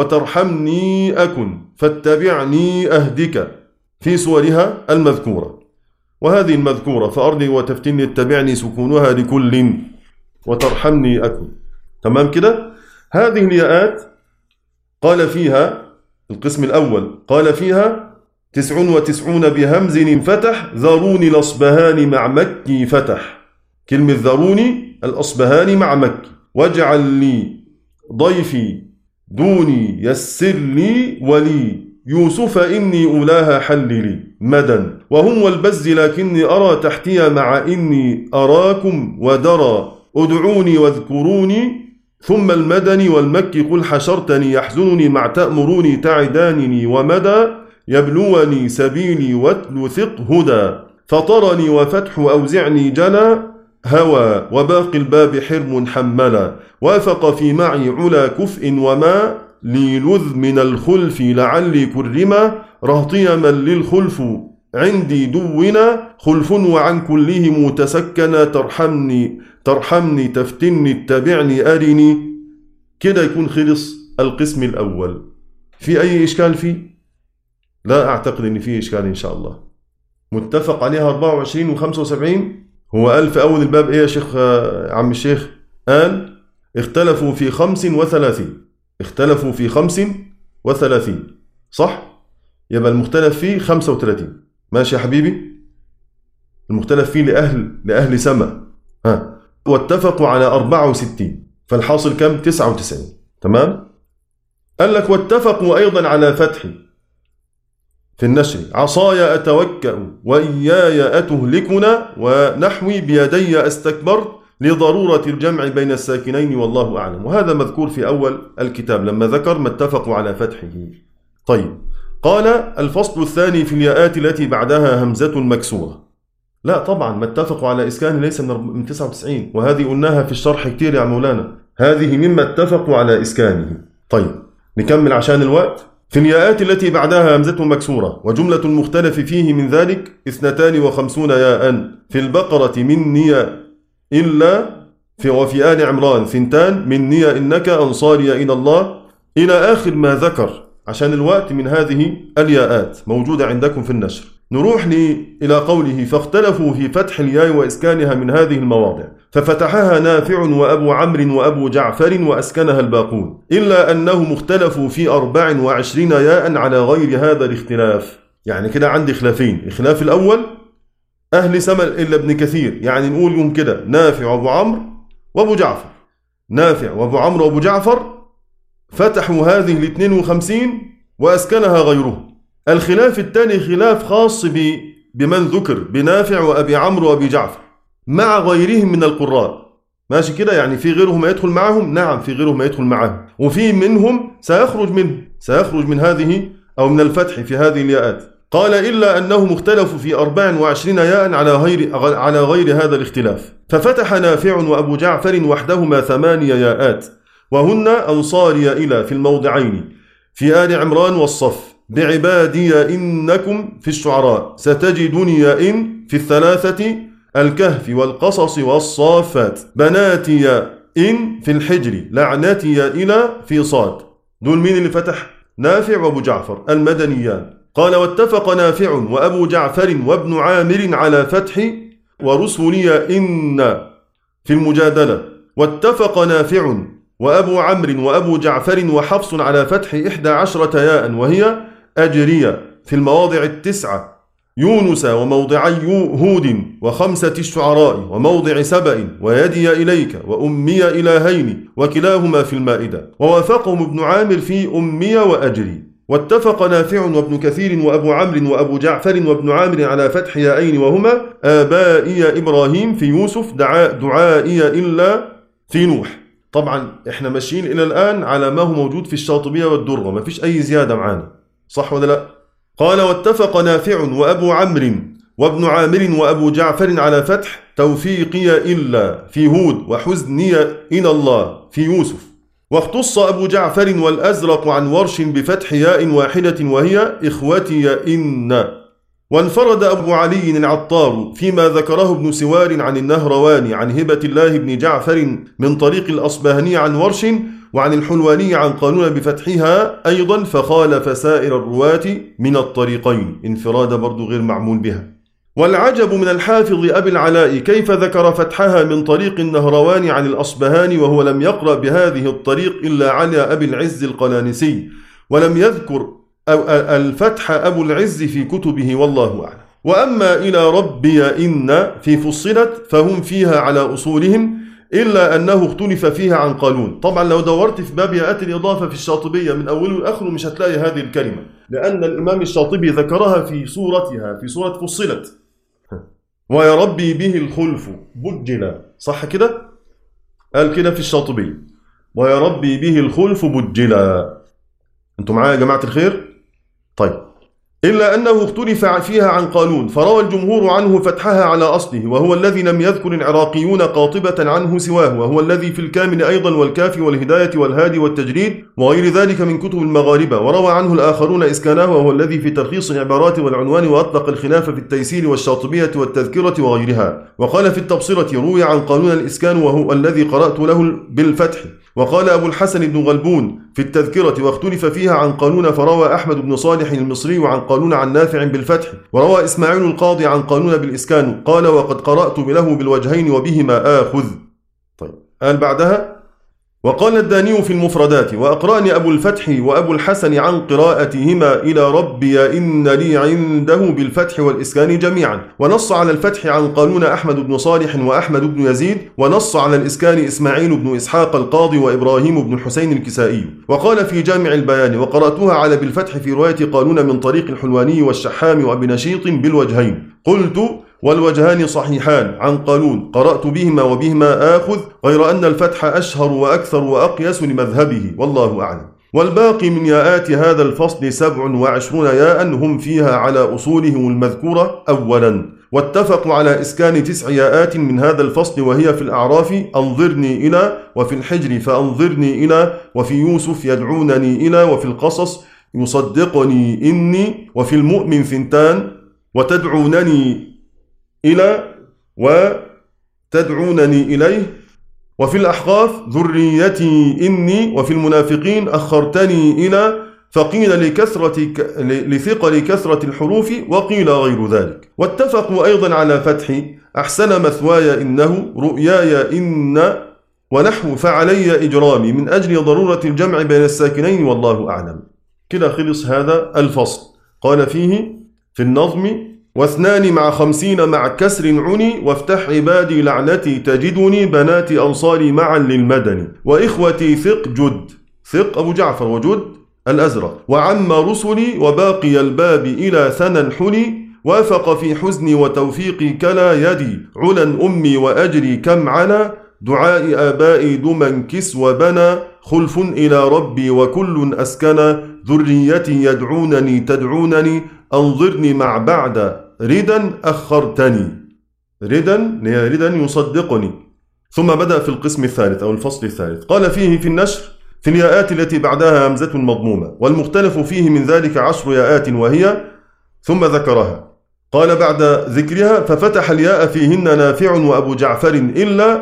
وترحمني أكن فاتبعني أهدك في سورها المذكورة. وهذه المذكورة فأرني وتفتني اتبعني سكونها لكل وترحمني أكن. تمام كده؟ هذه الياءات قال فيها القسم الأول قال فيها تسع وتسعون بهمز انفتح ذروني الأصبهاني مع مكي فتح. كلمة ذروني الأصبهاني مع مكي. واجعل لي ضيفي دوني يسر لي ولي يوسف إني أولاها حل لي مدى وهم والبز لكني أرى تحتي مع إني أراكم ودرى ادعوني واذكروني ثم المدني والمكي قل حشرتني يحزنني مع تأمروني تعدانني ومدى يبلوني سبيلي واتل ثق هدى فطرني وفتح أوزعني جلا هوى وباقي الباب حرم حملا وافق في معي علا كفء وما لي لذ من الخلف لعلي كرما رهطي من للخلف عندي دونا خلف وعن كلهم تسكنا ترحمني ترحمني تفتني اتبعني أرني. كده يكون خلص القسم الأول. في أي إشكال فيه؟ لا أعتقد أن فيه إشكال إن شاء الله. متفق عليها أربعة وعشرين وخمسة وسبعين. هو قال في أول الباب إيه يا شيخ عم الشيخ؟ قال اختلفوا في خمس وثلاثين. اختلفوا في خمس وثلاثين صح؟ يبقى المختلف فيه خمسة وثلاثين. ماشي يا حبيبي؟ المختلف فيه لأهل لأهل سما. ها واتفقوا على أربعة وستين، فالحاصل كم؟ تسعة وتسعين. تمام؟ قال لك واتفقوا أيضا على فتح في النشر عصاي أتوكأ وإياي أتهلكنا ونحوي بيدي أستكبر لضرورة الجمع بين الساكنين والله أعلم. وهذا مذكور في أول الكتاب لما ذكر ما اتفقوا على فتحه. طيب قال الفصل الثاني في الياءات التي بعدها همزة مكسورة. لا طبعا ما اتفقوا على إسكانه ليس من تسعة وتسعين، وهذه قلناها في الشرح كتير يا مولانا، هذه مما اتفقوا على إسكانه. طيب نكمل عشان الوقت. في الياءات التي بعدها همزة مكسورة وجملة المختلف فيه من ذلك اثنتان وخمسون ياء في البقرة من نية إلا في وفي آل عمران ثنتان من نية إنك أنصاري إلى الله إلى آخر ما ذكر عشان الوقت من هذه الياءات موجودة عندكم في النشر. نروح إلى قوله فاختلفوا في فتح الياء وإسكانها من هذه المواضع ففتحها نافع وأبو عمرو وأبو جعفر وأسكنها الباقون إلا أنهم اختلفوا في أربع وعشرين ياء على غير هذا الاختلاف. يعني كده عندي خلافين. الخلاف الأول أهل سما إلا ابن كثير، يعني نقول يوم كده نافع وأبو عمرو وأبو جعفر. نافع وأبو عمرو وأبو جعفر فتحوا هذه الاثنين وخمسين وأسكنها غيرهم. الخلاف الثاني خلاف خاص بمن ذكر بنافع وأبي عمرو وأبي جعفر مع غيرهم من القراء. ماشي كده؟ يعني في غيرهم يدخل معهم؟ نعم في غيرهم يدخل معهم، وفي منهم سيخرج منه سيخرج من هذه أو من الفتح في هذه الياءات. قال إلا أنهم اختلفوا في أربع وعشرين ياء على غير على غير هذا الاختلاف ففتح نافع وأبو جعفر وحدهما ثمانية ياءات وهن أنصاري إلى في الموضعين في آل عمران والصف بعبادي إنكم في الشعراء ستجدني إن في الثلاثة الكهف والقصص والصافات بناتي إن في الحجر لعنتي إلى في صاد دول مين اللي فتح؟ نافع وأبو جعفر المدنيان. قال واتفق نافع وأبو جعفر وابن عامر على فتح ورسلي إن في المجادلة، واتفق نافع وأبو عمرو وأبو جعفر وحفص على فتح إحدى عشرة ياء وهي أجرية في المواضع التسعة، يونس وموضعي هود وخمسة الشعراء وموضع سبأ ويدي إليك وأمي إلهين وكلاهما في المائدة، ووافقهم ابن عامر في أمي وأجري. واتفق نافع وابن كثير وأبو عمرو وأبو جعفر وابن عامر على فتح يائين وهما آبائي إبراهيم في يوسف، دعاء دعائي إلا في نوح. طبعا احنا ماشيين إلى الآن على ما هو موجود في الشاطبية والدرة، ما فيش أي زيادة معانا، صح ولا لا؟ قال واتفق نافع وأبو عمرو وابن عامر وأبو جعفر على فتح توفيقي إلا في هود وحزني إلى الله في يوسف. واختص أبو جعفر والأزرق عن ورش بفتح ياء واحدة وهي إخوتي إن. وانفرد أبو علي العطار فيما ذكره ابن سوار عن النهرواني عن هبة الله بن جعفر من طريق الأصبهاني عن ورش وعن الحلواني عن قانون بفتحها أيضا، فخالف سائر الرواة من الطريقين، انفراد برضو غير معمول بها. والعجب من الحافظ أبي العلاء كيف ذكر فتحها من طريق النهرواني عن الأصبهاني وهو لم يقرأ بهذه الطريق إلا على أبي العز القلانسي، ولم يذكر الفتح أبو العز في كتبه، والله أعلم. وأما إلى ربي إن في فصلت فهم فيها على أصولهم، إلا أنه اختلف فيها عن قانون. طبعا لو دورت في باب ياءات الإضافة في الشاطبية من أوله لآخره مش هتلاقي هذه الكلمة، لأن الإمام الشاطبي ذكرها في سورتها في سورة فصلت، ويا ربي به الخلف بجلا، صح كده؟ قال كده في الشاطبية ويا ربي به الخلف بجلا. أنتم معايا يا جماعة الخير؟ طيب، إلا أنه اختلف فيها عن قانون، فروى الجمهور عنه فتحها على أصله، وهو الذي لم يذكر العراقيون قاطبة عنه سواه، وهو الذي في الكامل أيضا والكافي والهداية والهادي والتجريد وغير ذلك من كتب المغاربة. وروى عنه الآخرون إسكاناه، وهو الذي في تلخيص العبارات والعنوان، وأطلق الخلاف في التيسير والشاطبية والتذكرة وغيرها. وقال في التبصرة روي عن قانون الإسكان وهو الذي قرأت له بالفتح. وقال أبو الحسن بن غلبون في التذكرة واختلف فيها عن قانون، فروى أحمد بن صالح المصري عن قانون عن نافع بالفتح، وروى إسماعيل القاضي عن قانون بالإسكان، قال وقد قرأت له بالوجهين وبهما آخذ. طيب، قال بعدها وقال الداني في المفردات وأقرأني أبو الفتح وأبو الحسن عن قراءتهما إلى ربي إن لي عنده بالفتح والإسكان جميعا، ونص على الفتح عن قانون أحمد بن صالح وأحمد بن يزيد، ونص على الإسكان إسماعيل بن إسحاق القاضي وإبراهيم بن حسين الكسائي. وقال في جامع البيان وقرأتها على بالفتح في رواية قانون من طريق الحلواني والشحام وأبي نشيط بالوجهين. قلت والوجهان صحيحان عن قانون، قرأت بهما وبهما آخذ، غير أن الفتح أشهر وأكثر وأقيس لمذهبه، والله أعلم. والباقي من ياءات هذا الفصل سبع وعشرون ياء هم فيها على أصولهم المذكورة أولا. واتفقوا على إسكان تسع ياءات من هذا الفصل، وهي في الأعراف أنظرني إلى، وفي الحجر فأنظرني إلى، وفي يوسف يدعونني إلى، وفي القصص يصدقني إني، وفي المؤمن ثنتان وتدعونني إلى وتدعونني إليه، وفي الأحقاف ذريتي إني، وفي المنافقين أخرتني إلى، فقيل لكثرة لثقل كثرة الحروف وقيل غير ذلك. واتفقوا أيضا على فتح أحسن مثواي إنه، رؤياي إن، ونحو فعلي إجرامي، من أجل ضرورة الجمع بين الساكنين، والله أعلم. كده خلص هذا الفصل. قال فيه في النظم واثنان مع خمسين مع كسر عني، وافتح عبادي لعنتي تجدني، بنات أنصاري معا للمدني، وإخوتي ثق جد، ثق أبو جعفر وجد الأزرق، وعم رسلي، وباقي الباب إلى ثنى الحلي، وافق في حزني وتوفيقي كلا يدي، علا أمي وأجري كم على، دعاء آبائي دما كس وبنى، خلف إلى ربي وكل أسكن، ذريتي يدعونني تدعونني، أنظرني مع بعد ردا أخرتني، ردا ردا يصدقني. ثم بدأ في القسم الثالث أو الفصل الثالث. قال فيه في النشر في الياءات التي بعدها همزة مضمومة، والمختلف فيه من ذلك عشر ياءات وهي، ثم ذكرها. قال بعد ذكرها ففتح الياء فيهن نافع وأبو جعفر إلا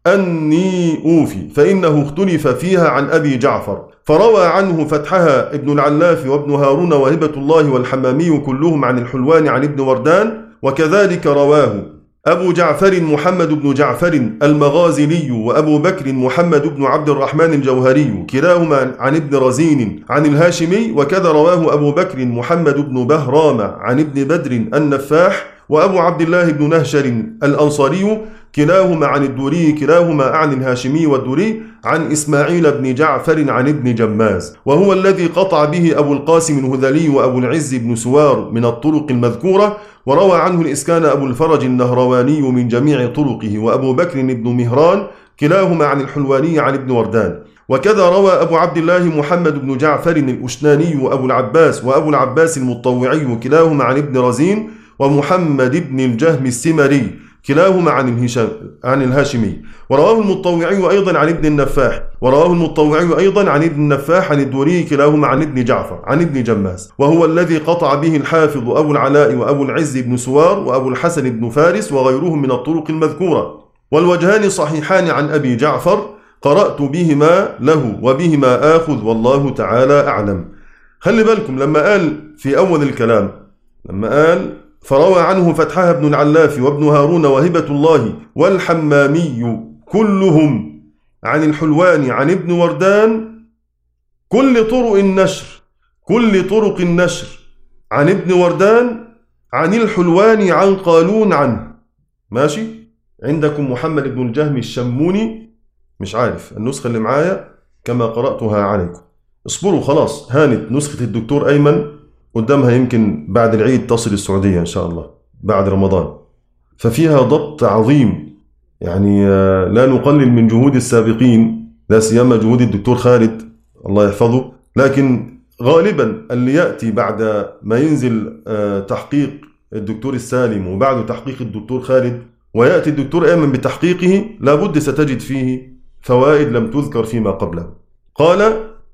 أني أوفي، فإنه اختلف فيها عن أبي جعفر، فروى عنه فتحها ابن العلاف وابن هارون وهبة الله والحمامي كلهم عن الحلواني عن ابن وردان، وكذلك رواه أبو جعفر محمد بن جعفر المغازلي وأبو بكر محمد بن عبد الرحمن الجوهري كلاهما عن ابن رزين عن الهاشمي، وكذا رواه أبو بكر محمد بن بهرام عن ابن بدر النفاح وأبو عبد الله بن نهشر الأنصاري كلاهما عن الدوري كلاهما عن الهاشمي والدوري عن إسماعيل بن جعفر عن ابن جماز، وهو الذي قطع به أبو القاسم الهذلي وأبو العز بن سوار من الطرق المذكورة، وروى عنه الإسكان أبو الفرج النهرواني من جميع طرقه، وأبو بكر بن مهران كلاهما عن الحلواني عن ابن وردان، وكذا روى أبو عبد الله محمد بن جعفر الأشناني وأبو العباس وأبو العباس المطوعي كلاهما عن ابن رزين ومحمد بن الجهم السمري كلاهما عن الهشام عن الهاشمي، ورواه المطوعي أيضا عن ابن النفاح ورواه المطوعي أيضا عن ابن النفاح عن الدوري كلاهما عن ابن جعفر عن ابن جماز، وهو الذي قطع به الحافظ أبو العلاء وأبو العز بن سوار وأبو الحسن بن فارس وغيرهم من الطرق المذكورة، والوجهان صحيحان عن أبي جعفر قرأت بهما له وبهما آخذ والله تعالى أعلم. خلي بالكم لما قال في أول الكلام، لما قال فروى عنه فتحها ابن العلاف وابن هارون وهبة الله والحمامي كلهم عن الحلواني عن ابن وردان، كل طرق النشر كل طرق النشر عن ابن وردان عن الحلواني عن قالون عنه. ماشي؟ عندكم محمد بن الجهم الشموني، مش عارف النسخة اللي معايا كما قرأتها عليكم، اصبروا خلاص هانت نسخة الدكتور أيمن قدامها، يمكن بعد العيد تصل السعودية إن شاء الله بعد رمضان، ففيها ضبط عظيم، يعني لا نقلل من جهود السابقين لا سيما جهود الدكتور خالد الله يحفظه، لكن غالبا اللي يأتي بعد ما ينزل تحقيق الدكتور السالم وبعده تحقيق الدكتور خالد ويأتي الدكتور أيمن بتحقيقه لابد ستجد فيه فوائد لم تذكر فيما قبله. قال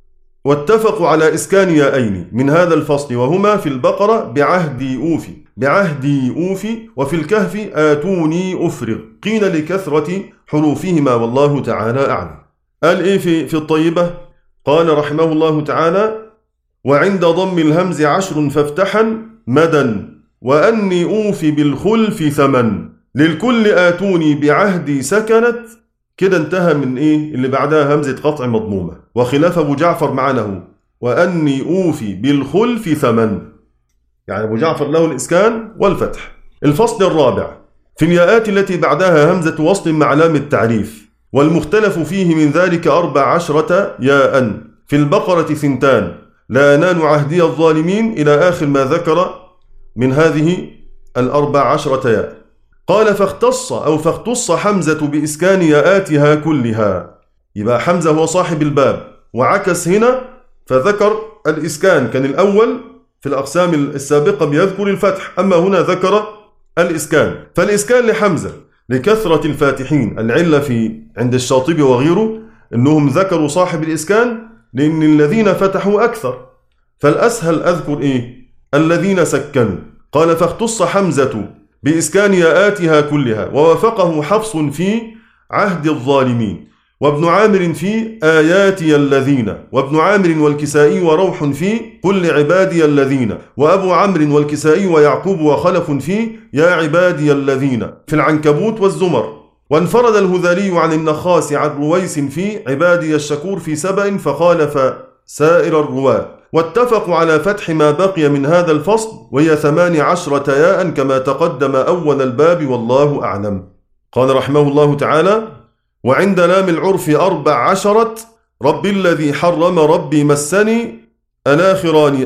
واتفقوا على إسكان يائين من هذا الفصل، وهما في البقرة بعهدي أوفي بعهدي أوفي وفي الكهف آتوني أفرغ، قيل لكثرة حروفهما والله تعالى أعلم. قال إيه في, في الطيبة؟ قال رحمه الله تعالى وعند ضم الهمز عشر فافتحا مدا وأني أوفي بالخلف ثمن، للكل آتوني بعهدي سكنت، كده انتهى من ايه اللي بعدها همزة قطع مضمومة، وخلاف ابو جعفر معناه واني اوفي بالخلف ثمن، يعني ابو جعفر له الاسكان والفتح. الفصل الرابع في الياءات التي بعدها همزة وصل مع لام التعريف، والمختلف فيه من ذلك أربع عشرة ياء، في البقرة ثنتان لا ينال عهدي الظالمين إلى آخر ما ذكر من هذه الأربع عشرة ياء. قال فاختص أو فاختص حمزة بإسكان ياءاتها كلها، يبقى حمزة هو صاحب الباب وعكس هنا فذكر الإسكان، كان الأول في الأقسام السابقة بيذكر الفتح، أما هنا ذكر الإسكان، فالإسكان لحمزة لكثرة الفاتحين، العلة في عند الشاطبي وغيره أنهم ذكروا صاحب الإسكان لأن الذين فتحوا أكثر، فالأسهل أذكر إيه الذين سكنوا. قال فاختص حمزة بإسكان ياءاتها كلها، ووافقه حفص في عهد الظالمين، وابن عامر في آياتي الذين، وابن عامر والكسائي وروح في قل لعبادي الذين، وأبو عمرو والكسائي ويعقوب وخلف في يا عبادي الذين في العنكبوت والزمر. وانفرد الهذلي عن النخاس عن رويس في عبادي الشكور في سبأ فخالف سائر الرواة، واتفقوا على فتح ما بقي من هذا الفصل وهي ثمان عشرة ياء كما تقدم أول الباب والله أعلم. قال رحمه الله تعالى وعند لام العرف أربع عشرة رب الذي حرم ربي مسني، الآخران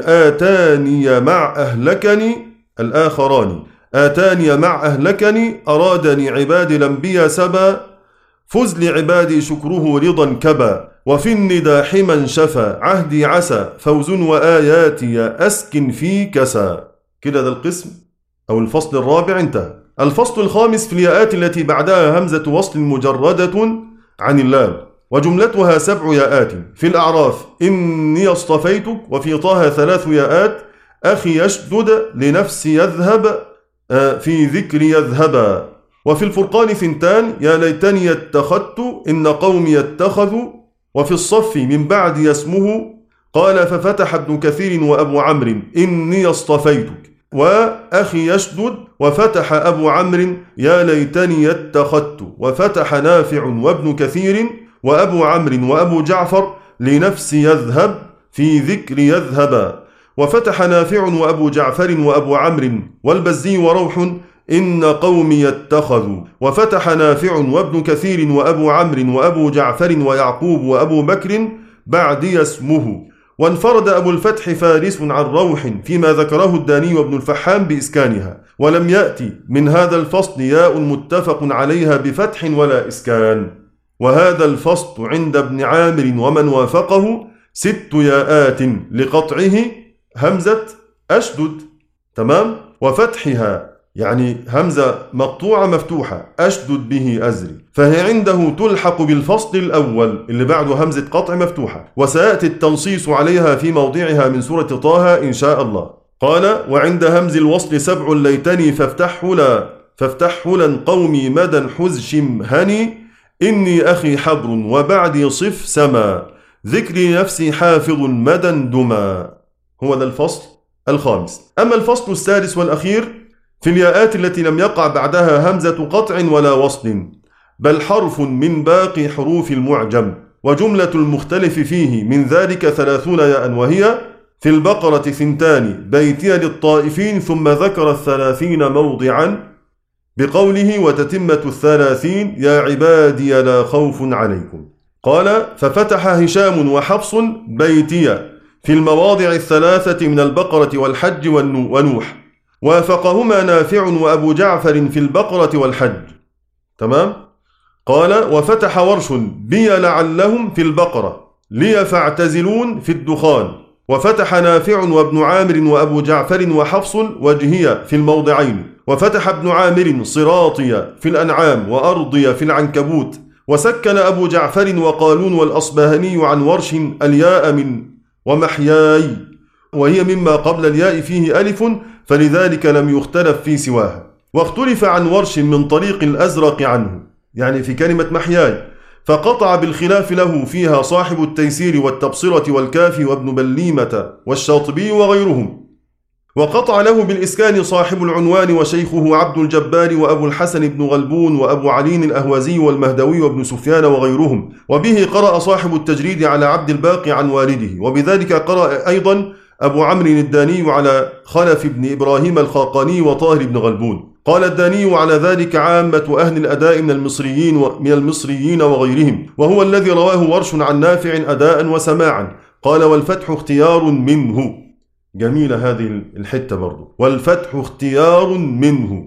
آتاني مع أهلكني، الآخران آتاني مع أهلكني، أرادني عبادي الأنبياء سبا، فز لعبادي شكره رضا كبا، وفي الندى حما شفا عهدي عسى، فوز وآياتي أسكن في كسا. كده ده القسم أو الفصل الرابع انتهى. الفصل الخامس في الياءات التي بعدها همزة وصل مجردة عن اللام، وجملتها سبع ياءات. في الأعراف إني اصطفيتك، وفي طه ثلاث ياءات أخي يشدد لنفسي يذهب في ذكر يذهبا. وفي الفرقان ثنتان يا ليتني اتخذت إن قومي اتخذوا. وفي الصف من بعد اسمه قال ففتح ابن كثير وأبو عمرو إني اصطفيتك. وأخي يشدد وفتح أبو عمرو يا ليتني اتخذت. وفتح نافع وابن كثير وأبو عمرو وأبو جعفر لنفسي يذهب في ذكر يذهبا. وفتح نافع وأبو جعفر وأبو عمرو والبزي وروح إن قومي اتخذوا. وفتح نافع وابن كثير وأبو عمرو وأبو جعفر ويعقوب وأبو بكر بعدي اسمه. وانفرد أبو الفتح فارس عن روح فيما ذكره الداني وابن الفحام بإسكانها، ولم يأتي من هذا الفصل ياء متفق عليها بفتح ولا إسكان. وهذا الفصل عند ابن عامر ومن وافقه ست ياءات لقطعه همزة أشدد، تمام، وفتحها يعني همزة مقطوعة مفتوحة أشدد به أزري، فهي عنده تلحق بالفصل الأول اللي بعده همزة قطع مفتوحة، وسيأتي التنصيص عليها في موضعها من سورة طه إن شاء الله. قال وعند همز الوصل سبع ليتني فافتح حلا فافتح حلا قومي مدى حزشم هني إني أخي حبر وبعدي صف سما ذكري نفسي حافظ مدى دما. هو ذا الفصل الخامس. أما الفصل السادس والأخير في الياءات التي لم يقع بعدها همزة قطع ولا وصل، بل حرف من باقي حروف المعجم، وجملة المختلف فيه من ذلك ثلاثون ياء، وهي في البقرة ثنتان بيتي للطائفين، ثم ذكر الثلاثين موضعا بقوله وتتمة الثلاثين يا عبادي لا خوف عليكم. قال ففتح هشام وحفص بيتي في المواضع الثلاثة من البقرة والحج ونوح، وافقهما نافع وأبو جعفر في البقرة والحج، تمام. قال وفتح ورش بي لعلهم في البقرة لي فاعتزلون في الدخان. وفتح نافع وابن عامر وأبو جعفر وحفص وجهية في الموضعين. وفتح ابن عامر صراطي في الأنعام وأرضي في العنكبوت. وسكن أبو جعفر وقالون والأصبهاني عن ورش الياء من ومحياي، وهي مما قبل الياء فيه ألف، فلذلك لم يختلف في سواها. واختلف عن ورش من طريق الأزرق عنه، يعني في كلمة محياي، فقطع بالخلاف له فيها صاحب التيسير والتبصرة والكافي وابن بليمة والشاطبي وغيرهم. وقطع له بالإسكان صاحب العنوان وشيخه عبد الجبار وأبو الحسن بن غلبون وأبو علي الأهوزي والمهدوي وابن سفيان وغيرهم. وبه قرأ صاحب التجريد على عبد الباقي عن والده، وبذلك قرأ أيضا أبو عمرو الداني على خلف بن إبراهيم الخاقاني وطاهر بن غلبون. قال الداني على ذلك عامة أهل الأداء من المصريين من المصريين وغيرهم، وهو الذي رواه ورش عن نافع أداء وسماعا. قال والفتح اختيار منه. جميلة هذه الحتة برضو، والفتح اختيار منه،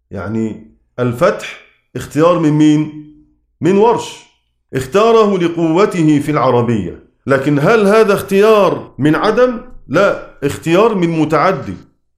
يعني الفتح اختيار من مين؟ من ورش، اختاره لقوته في العربية. لكن هل هذا اختيار من عدم؟ لا، اختيار من متعدي،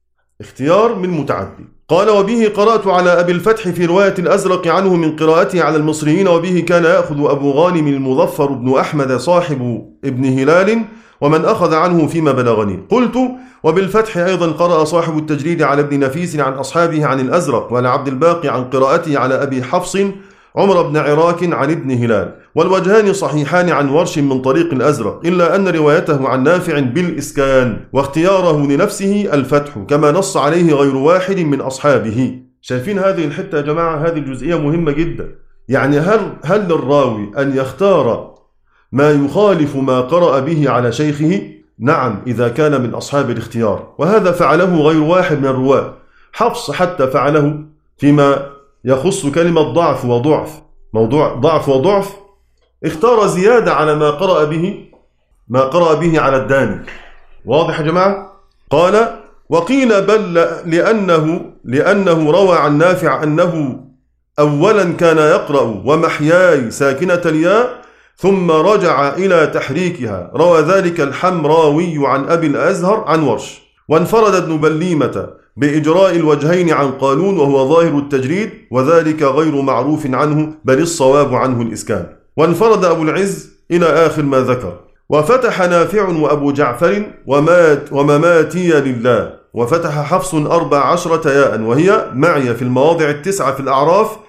اختيار من متعدي. قال وبه قرأت على أبي الفتح في رواية الأزرق عنه من قراءته على المصريين، وبه كان يأخذ أبو غانم المظفر بن أحمد صاحب ابن هلال، ومن أخذ عنه فيما بلغني. قلت وبالفتح أيضا قرأ صاحب التجريد على ابن نفيس عن أصحابه عن الأزرق، وعلى عبد الباقي عن قراءته على أبي حفص عمر بن عراك عن ابن هلال، والوجهان صحيحان عن ورش من طريق الأزرق، إلا أن روايته عن نافع بالإسكان واختياره لنفسه الفتح، كما نص عليه غير واحد من أصحابه. شايفين هذه الحتة يا جماعة؟ هذه الجزئية مهمة جدا. يعني هل, هل للراوي أن يختار ما يخالف ما قرأ به على شيخه؟ نعم، إذا كان من أصحاب الاختيار، وهذا فعله غير واحد من الرواة. حفص حتى فعله فيما يخص كلمة ضعف وضعف، موضوع ضعف وضعف، اختار زيادة على ما قرأ به ما قرأ به على الداني. واضح يا جماعة؟ قال وقيل بل لأنه لأنه روى عن نافع أنه أولا كان يقرأ ومحياي ساكنة الياء ثم رجع إلى تحريكها، روى ذلك الحمراوي عن أبي الأزهر عن ورش. وانفرد ابن بليمة بإجراء الوجهين عن قالون، وهو ظاهر التجريد، وذلك غير معروف عنه، بل الصواب عنه الإسكان. وانفرد أبو العز إلى آخر ما ذكر. وفتح نافع وأبو جعفر ومات ومماتي لله. وفتح حفص أربع عشرة ياء، وهي معي في المواضع التسعة في الأعراف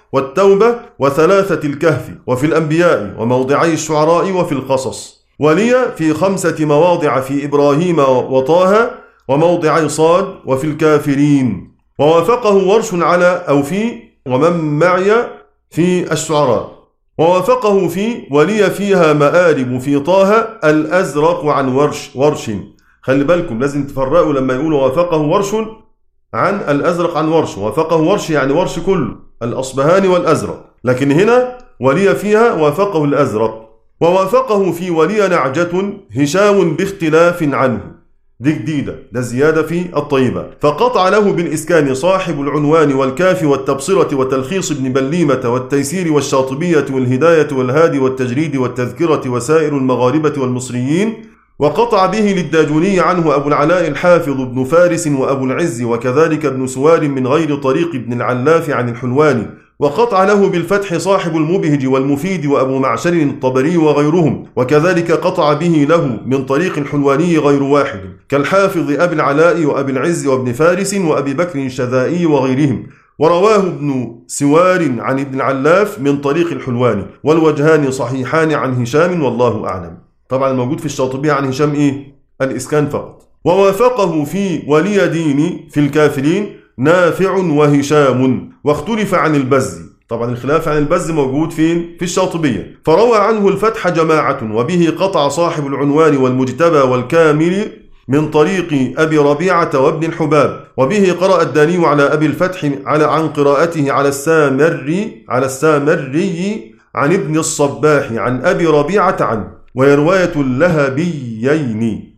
والتوبة وثلاثة الكهف وفي الأنبياء وموضعي الشعراء وفي القصص. ولي في خمسة مواضع في إبراهيم وطه وموضعي صاد وفي الكافرين. ووافقه ورش على أو في ومن معي في الشعراء. ووافقه في ولي فيها مآرب في طه الأزرق عن ورش ورش. خلي بالكم لازم تفرقوا لما يقولوا وافقه ورش عن الأزرق عن ورش. وافقه ورش يعني ورش كله الأصبهاني والأزرق، لكن هنا ولي فيها وافقه الأزرق. ووافقه في ولي نعجة هشام باختلاف عنه، دي جديدة، ده زيادة في الطيبة. فقطع له بالإسكان صاحب العنوان والكاف والتبصرة وتلخيص ابن بليمة والتيسير والشاطبية والهداية والهادي والتجريد والتذكرة وسائر المغاربة والمصريين. وقطع به للداجوني عنه أبو العلاء الحافظ ابن فارس وأبو العز وكذلك ابن سوار من غير طريق ابن العلاف عن الحلواني. وقطع له بالفتح صاحب المبهج والمفيد وأبو معشر الطبري وغيرهم، وكذلك قطع به له من طريق الحلواني غير واحد كالحافظ أبي العلاء وأبي العز وابن فارس وأبي بكر الشذائي وغيرهم. ورواه ابن سوار عن ابن العلاف من طريق الحلواني، والوجهان صحيحان عن هشام والله أعلم. طبعا الموجود في الشاطبية عن هشام إيه؟ الإسكان فقط. ووافقه في ولي ديني في الكافرين نافع وهشام. واختلف عن البزي، طبعا الخلاف عن البزي موجود فين؟ في الشاطبية. فروى عنه الفتح جماعة، وبه قطع صاحب العنوان والمجتبى والكامل من طريق أبي ربيعة وابن الحباب. وبه قرأ الداني على أبي الفتح على عن قراءته على السامري على السامري عن ابن الصباح عن أبي ربيعة عنه. وهي رواية اللهبيين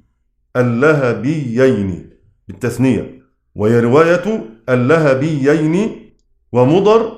اللهبيين بالتثنية، وهي رواية اللهبيين ومضر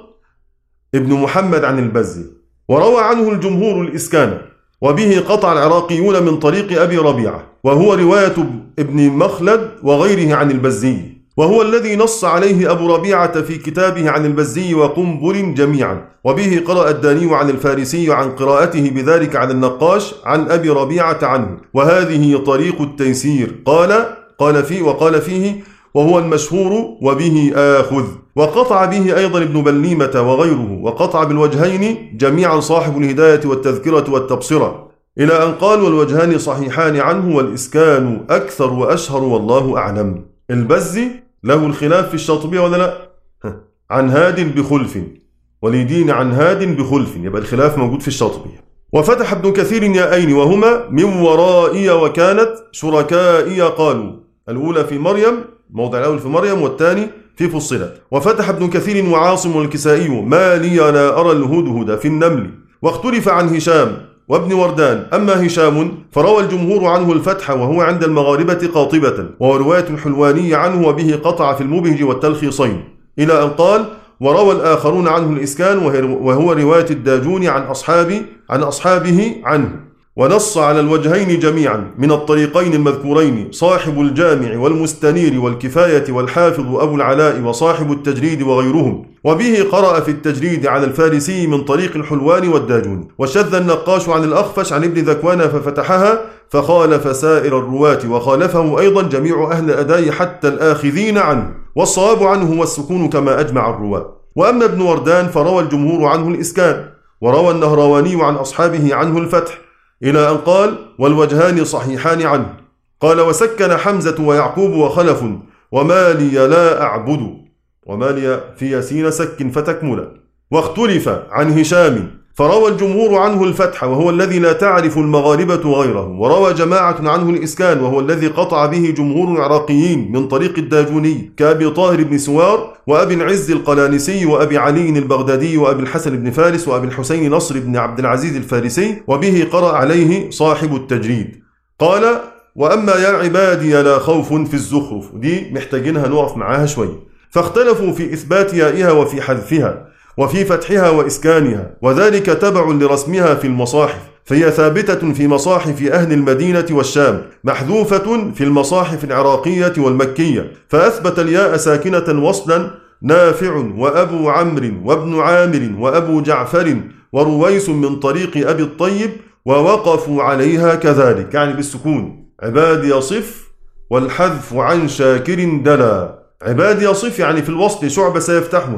ابن محمد عن البزي. وروى عنه الجمهور الإسكان، وبه قطع العراقيون من طريق أبي ربيعة، وهو رواية ابن مخلد وغيره عن البزي، وهو الذي نص عليه أبو ربيعة في كتابه عن البزي وقنبل جميعا. وبه قرأ الداني عن الفارسي عن قراءته بذلك عن النقاش عن أبي ربيعة عنه. وهذه طريق التيسير قال قال فيه وقال فيه وهو المشهور وبه آخذ. وقطع به أيضا ابن بليمة وغيره، وقطع بالوجهين جميعا صاحب الهداية والتذكرة والتبصرة، إلى أن قال والوجهان صحيحان عنه والإسكان أكثر وأشهر والله أعلم. البزي له الخلاف في الشاطبية ولا لا؟ عن هاد بخلف، ولدين عن هاد بخلف، يبقى الخلاف موجود في الشاطبية. وفتح ابن كثير ياءين وهما من ورائي وكانت شركائي قالوا، الأولى في مريم، موضع الأول في مريم والثاني في فصلت. وفتح ابن كثير وعاصم والكسائي ما لي لا أرى الهدهد في النمل. واختلف عن هشام وابن وردان. أما هشام فروى الجمهور عنه الفتح وهو عند المغاربة قاطبة، وهو رواية الحلواني عنه وبه قطع في المبهج والتلخيصين، إلى أن قال وروى الآخرون عنه الإسكان وهو رواية الداجون عن أصحابه عن أصحابه عنه. ونص على الوجهين جميعا من الطريقين المذكورين صاحب الجامع والمستنير والكفاية والحافظ أبو العلاء وصاحب التجريد وغيرهم. وبه قرأ في التجريد عن الفارسي من طريق الحلوان والداجون. وشذ النقاش عن الأخفش عن ابن ذكوان ففتحها فخالف سائر الرواة، وخالفه أيضا جميع أهل الأداء حتى الآخذين عنه، والصواب عنه هو السكون كما أجمع الرواة. وأما ابن وردان فروى الجمهور عنه الإسكان، وروى النهرواني عن أصحابه عنه الفتح، إلى أن قال والوجهان صحيحان عنه. قال وسكن حمزة ويعقوب وخلف وما لي لا أعبد، وما لي في ياسين سك فتكمل. واختلف عن هشام فروى الجمهور عنه الفتح وهو الذي لا تعرف المغاربة غيره، وروى جماعة عنه الإسكان وهو الذي قطع به جمهور العراقيين من طريق الداجوني كأبي طاهر بن سوار وأبي العز القلانسي وأبي علي البغدادي وأبي الحسن بن فارس وأبي الحسين نصر بن عبد العزيز الفارسي، وبه قرأ عليه صاحب التجريد. قال وأما يا عبادي لا خوف في الزخرف، دي محتاجينها نقف معاها شوية. فاختلفوا في إثبات يائها وفي حذفها وفي فتحها وإسكانها، وذلك تبع لرسمها في المصاحف، فهي ثابتة في مصاحف أهل المدينة والشام، محذوفة في المصاحف العراقية والمكية. فأثبت الياء ساكنة وصلا نافع وأبو عمرو وابن عامر وأبو جعفر ورويس من طريق أبي الطيب، ووقفوا عليها كذلك، يعني بالسكون. عباد يصف والحذف عن شاكر دلا. عباد يصف يعني في الوصل شعب سيفتحها،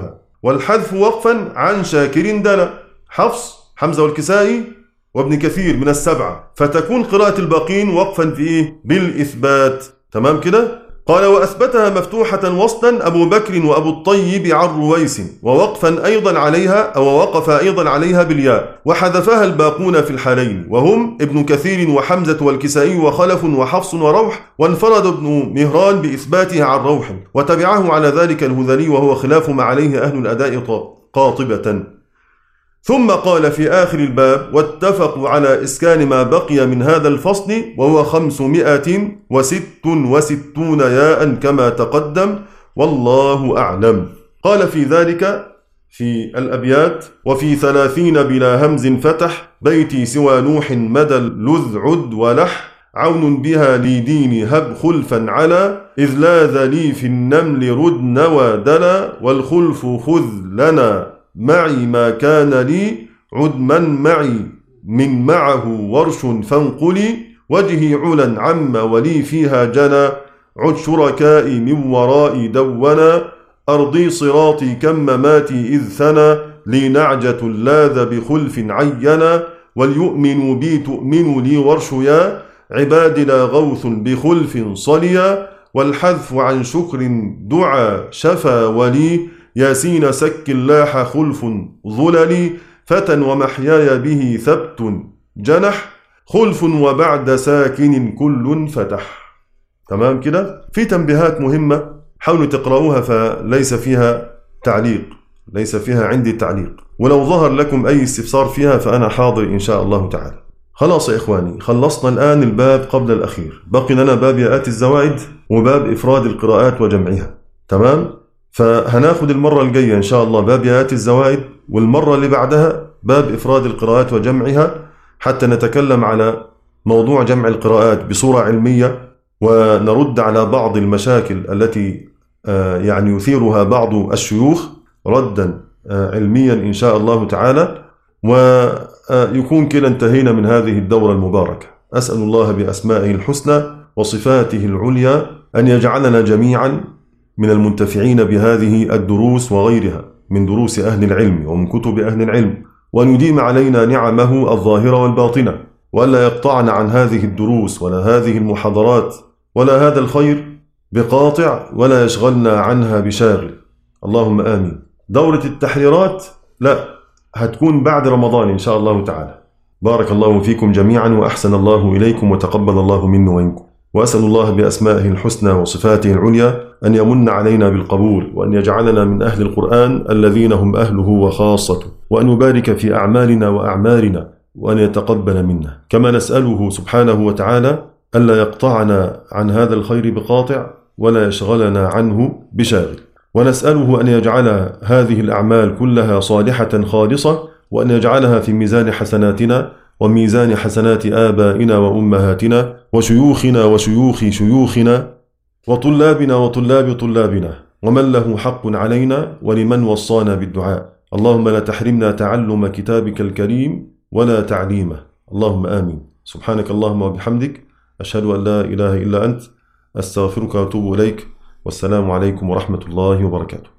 والحذف وقفا عن شاكر دنا. حفص حمزة والكسائي وابن كثير من السبعة، فتكون قراءة الباقين وقفا في إيه؟ بالإثبات. تمام كده؟ قال وأثبتها مفتوحة وصلا أبو بكر وأبو الطيب عن رويس، ووقفا أيضا عليها أو وقف أيضا عليها بالياء، وحذفها الباقون في الحالين وهم ابن كثير وحمزة والكسائي وخلف وحفص وروح، وانفرد ابن مهران بإثباتها عن روح، وتبعه على ذلك الهذلي وهو خلاف ما عليه أهل الأداء قاطبة. ثم قال في آخر الباب واتفقوا على إسكان ما بقي من هذا الفصل وهو خمسمائة وست وستون ياء كما تقدم والله أعلم. قال في ذلك في الأبيات وفي ثلاثين بلا همز فتح بيتي سوى نوح مدى لذ عد ولح عون بها لي ديني هب خلفا على إذ لاذ لي في النمل رد نوى دلا والخلف خذ لنا معي ما كان لي عد من معي من معه ورش فانقلي وجهي علا عم ولي فيها جنى عد شركائي من ورائي دونا أرضي صراطي كمماتي إذ ثنى لي نعجة لاذ بخلف عينا وليؤمنوا بي تؤمن لي ورش يا عباد لا غوث بخلف صليا والحذف عن شكر دعا شفا ولي ياسين سك لاح خلف ظللي فتى ومحياي به ثبت جنح خلف وبعد ساكن كل فتح. تمام كده؟ في تنبيهات مهمة حاولوا تقرأوها فليس فيها تعليق، ليس فيها عندي تعليق، ولو ظهر لكم أي استفسار فيها فأنا حاضر إن شاء الله تعالى. خلاص يا إخواني، خلصنا الآن الباب قبل الأخير، بقي لنا باب ياءات الزوائد وباب إفراد القراءات وجمعها. تمام؟ فهناخد المرة الجاية إن شاء الله باب ياءات الزوائد، والمرة اللي بعدها باب إفراد القراءات وجمعها، حتى نتكلم على موضوع جمع القراءات بصورة علمية، ونرد على بعض المشاكل التي يعني يثيرها بعض الشيوخ ردا علميا إن شاء الله تعالى، ويكون كده انتهينا من هذه الدورة المباركة. أسأل الله بأسمائه الحسنى وصفاته العليا أن يجعلنا جميعا من المنتفعين بهذه الدروس وغيرها من دروس أهل العلم ومن كتب أهل العلم، وأن يديم علينا نعمه الظاهرة والباطنة، وألا يقطعنا عن هذه الدروس ولا هذه المحاضرات ولا هذا الخير بقاطع، ولا يشغلنا عنها بشاغل. اللهم آمين. دورة التحريرات لا هتكون بعد رمضان إن شاء الله تعالى. بارك الله فيكم جميعا وأحسن الله إليكم وتقبل الله مني ومنكم، وأسأل الله بأسمائه الحسنى وصفاته العليا أن يمن علينا بالقبول، وأن يجعلنا من أهل القرآن الذين هم أهله وخاصته، وأن يبارك في أعمالنا وأعمارنا، وأن يتقبل منا، كما نسأله سبحانه وتعالى ألا يقطعنا عن هذا الخير بقاطع ولا يشغلنا عنه بشاغل، ونسأله أن يجعل هذه الأعمال كلها صالحة خالصة، وأن يجعلها في ميزان حسناتنا وميزان حسنات آبائنا وأمهاتنا وشيوخنا وشيوخ شيوخنا وطلابنا وطلاب طلابنا، ومن له حق علينا ولمن وصانا بالدعاء. اللهم لا تحرمنا تعلم كتابك الكريم ولا تعليمه. اللهم آمين. سبحانك اللهم وبحمدك، أشهد أن لا إله إلا أنت، أستغفرك وأتوب إليك، والسلام عليكم ورحمة الله وبركاته.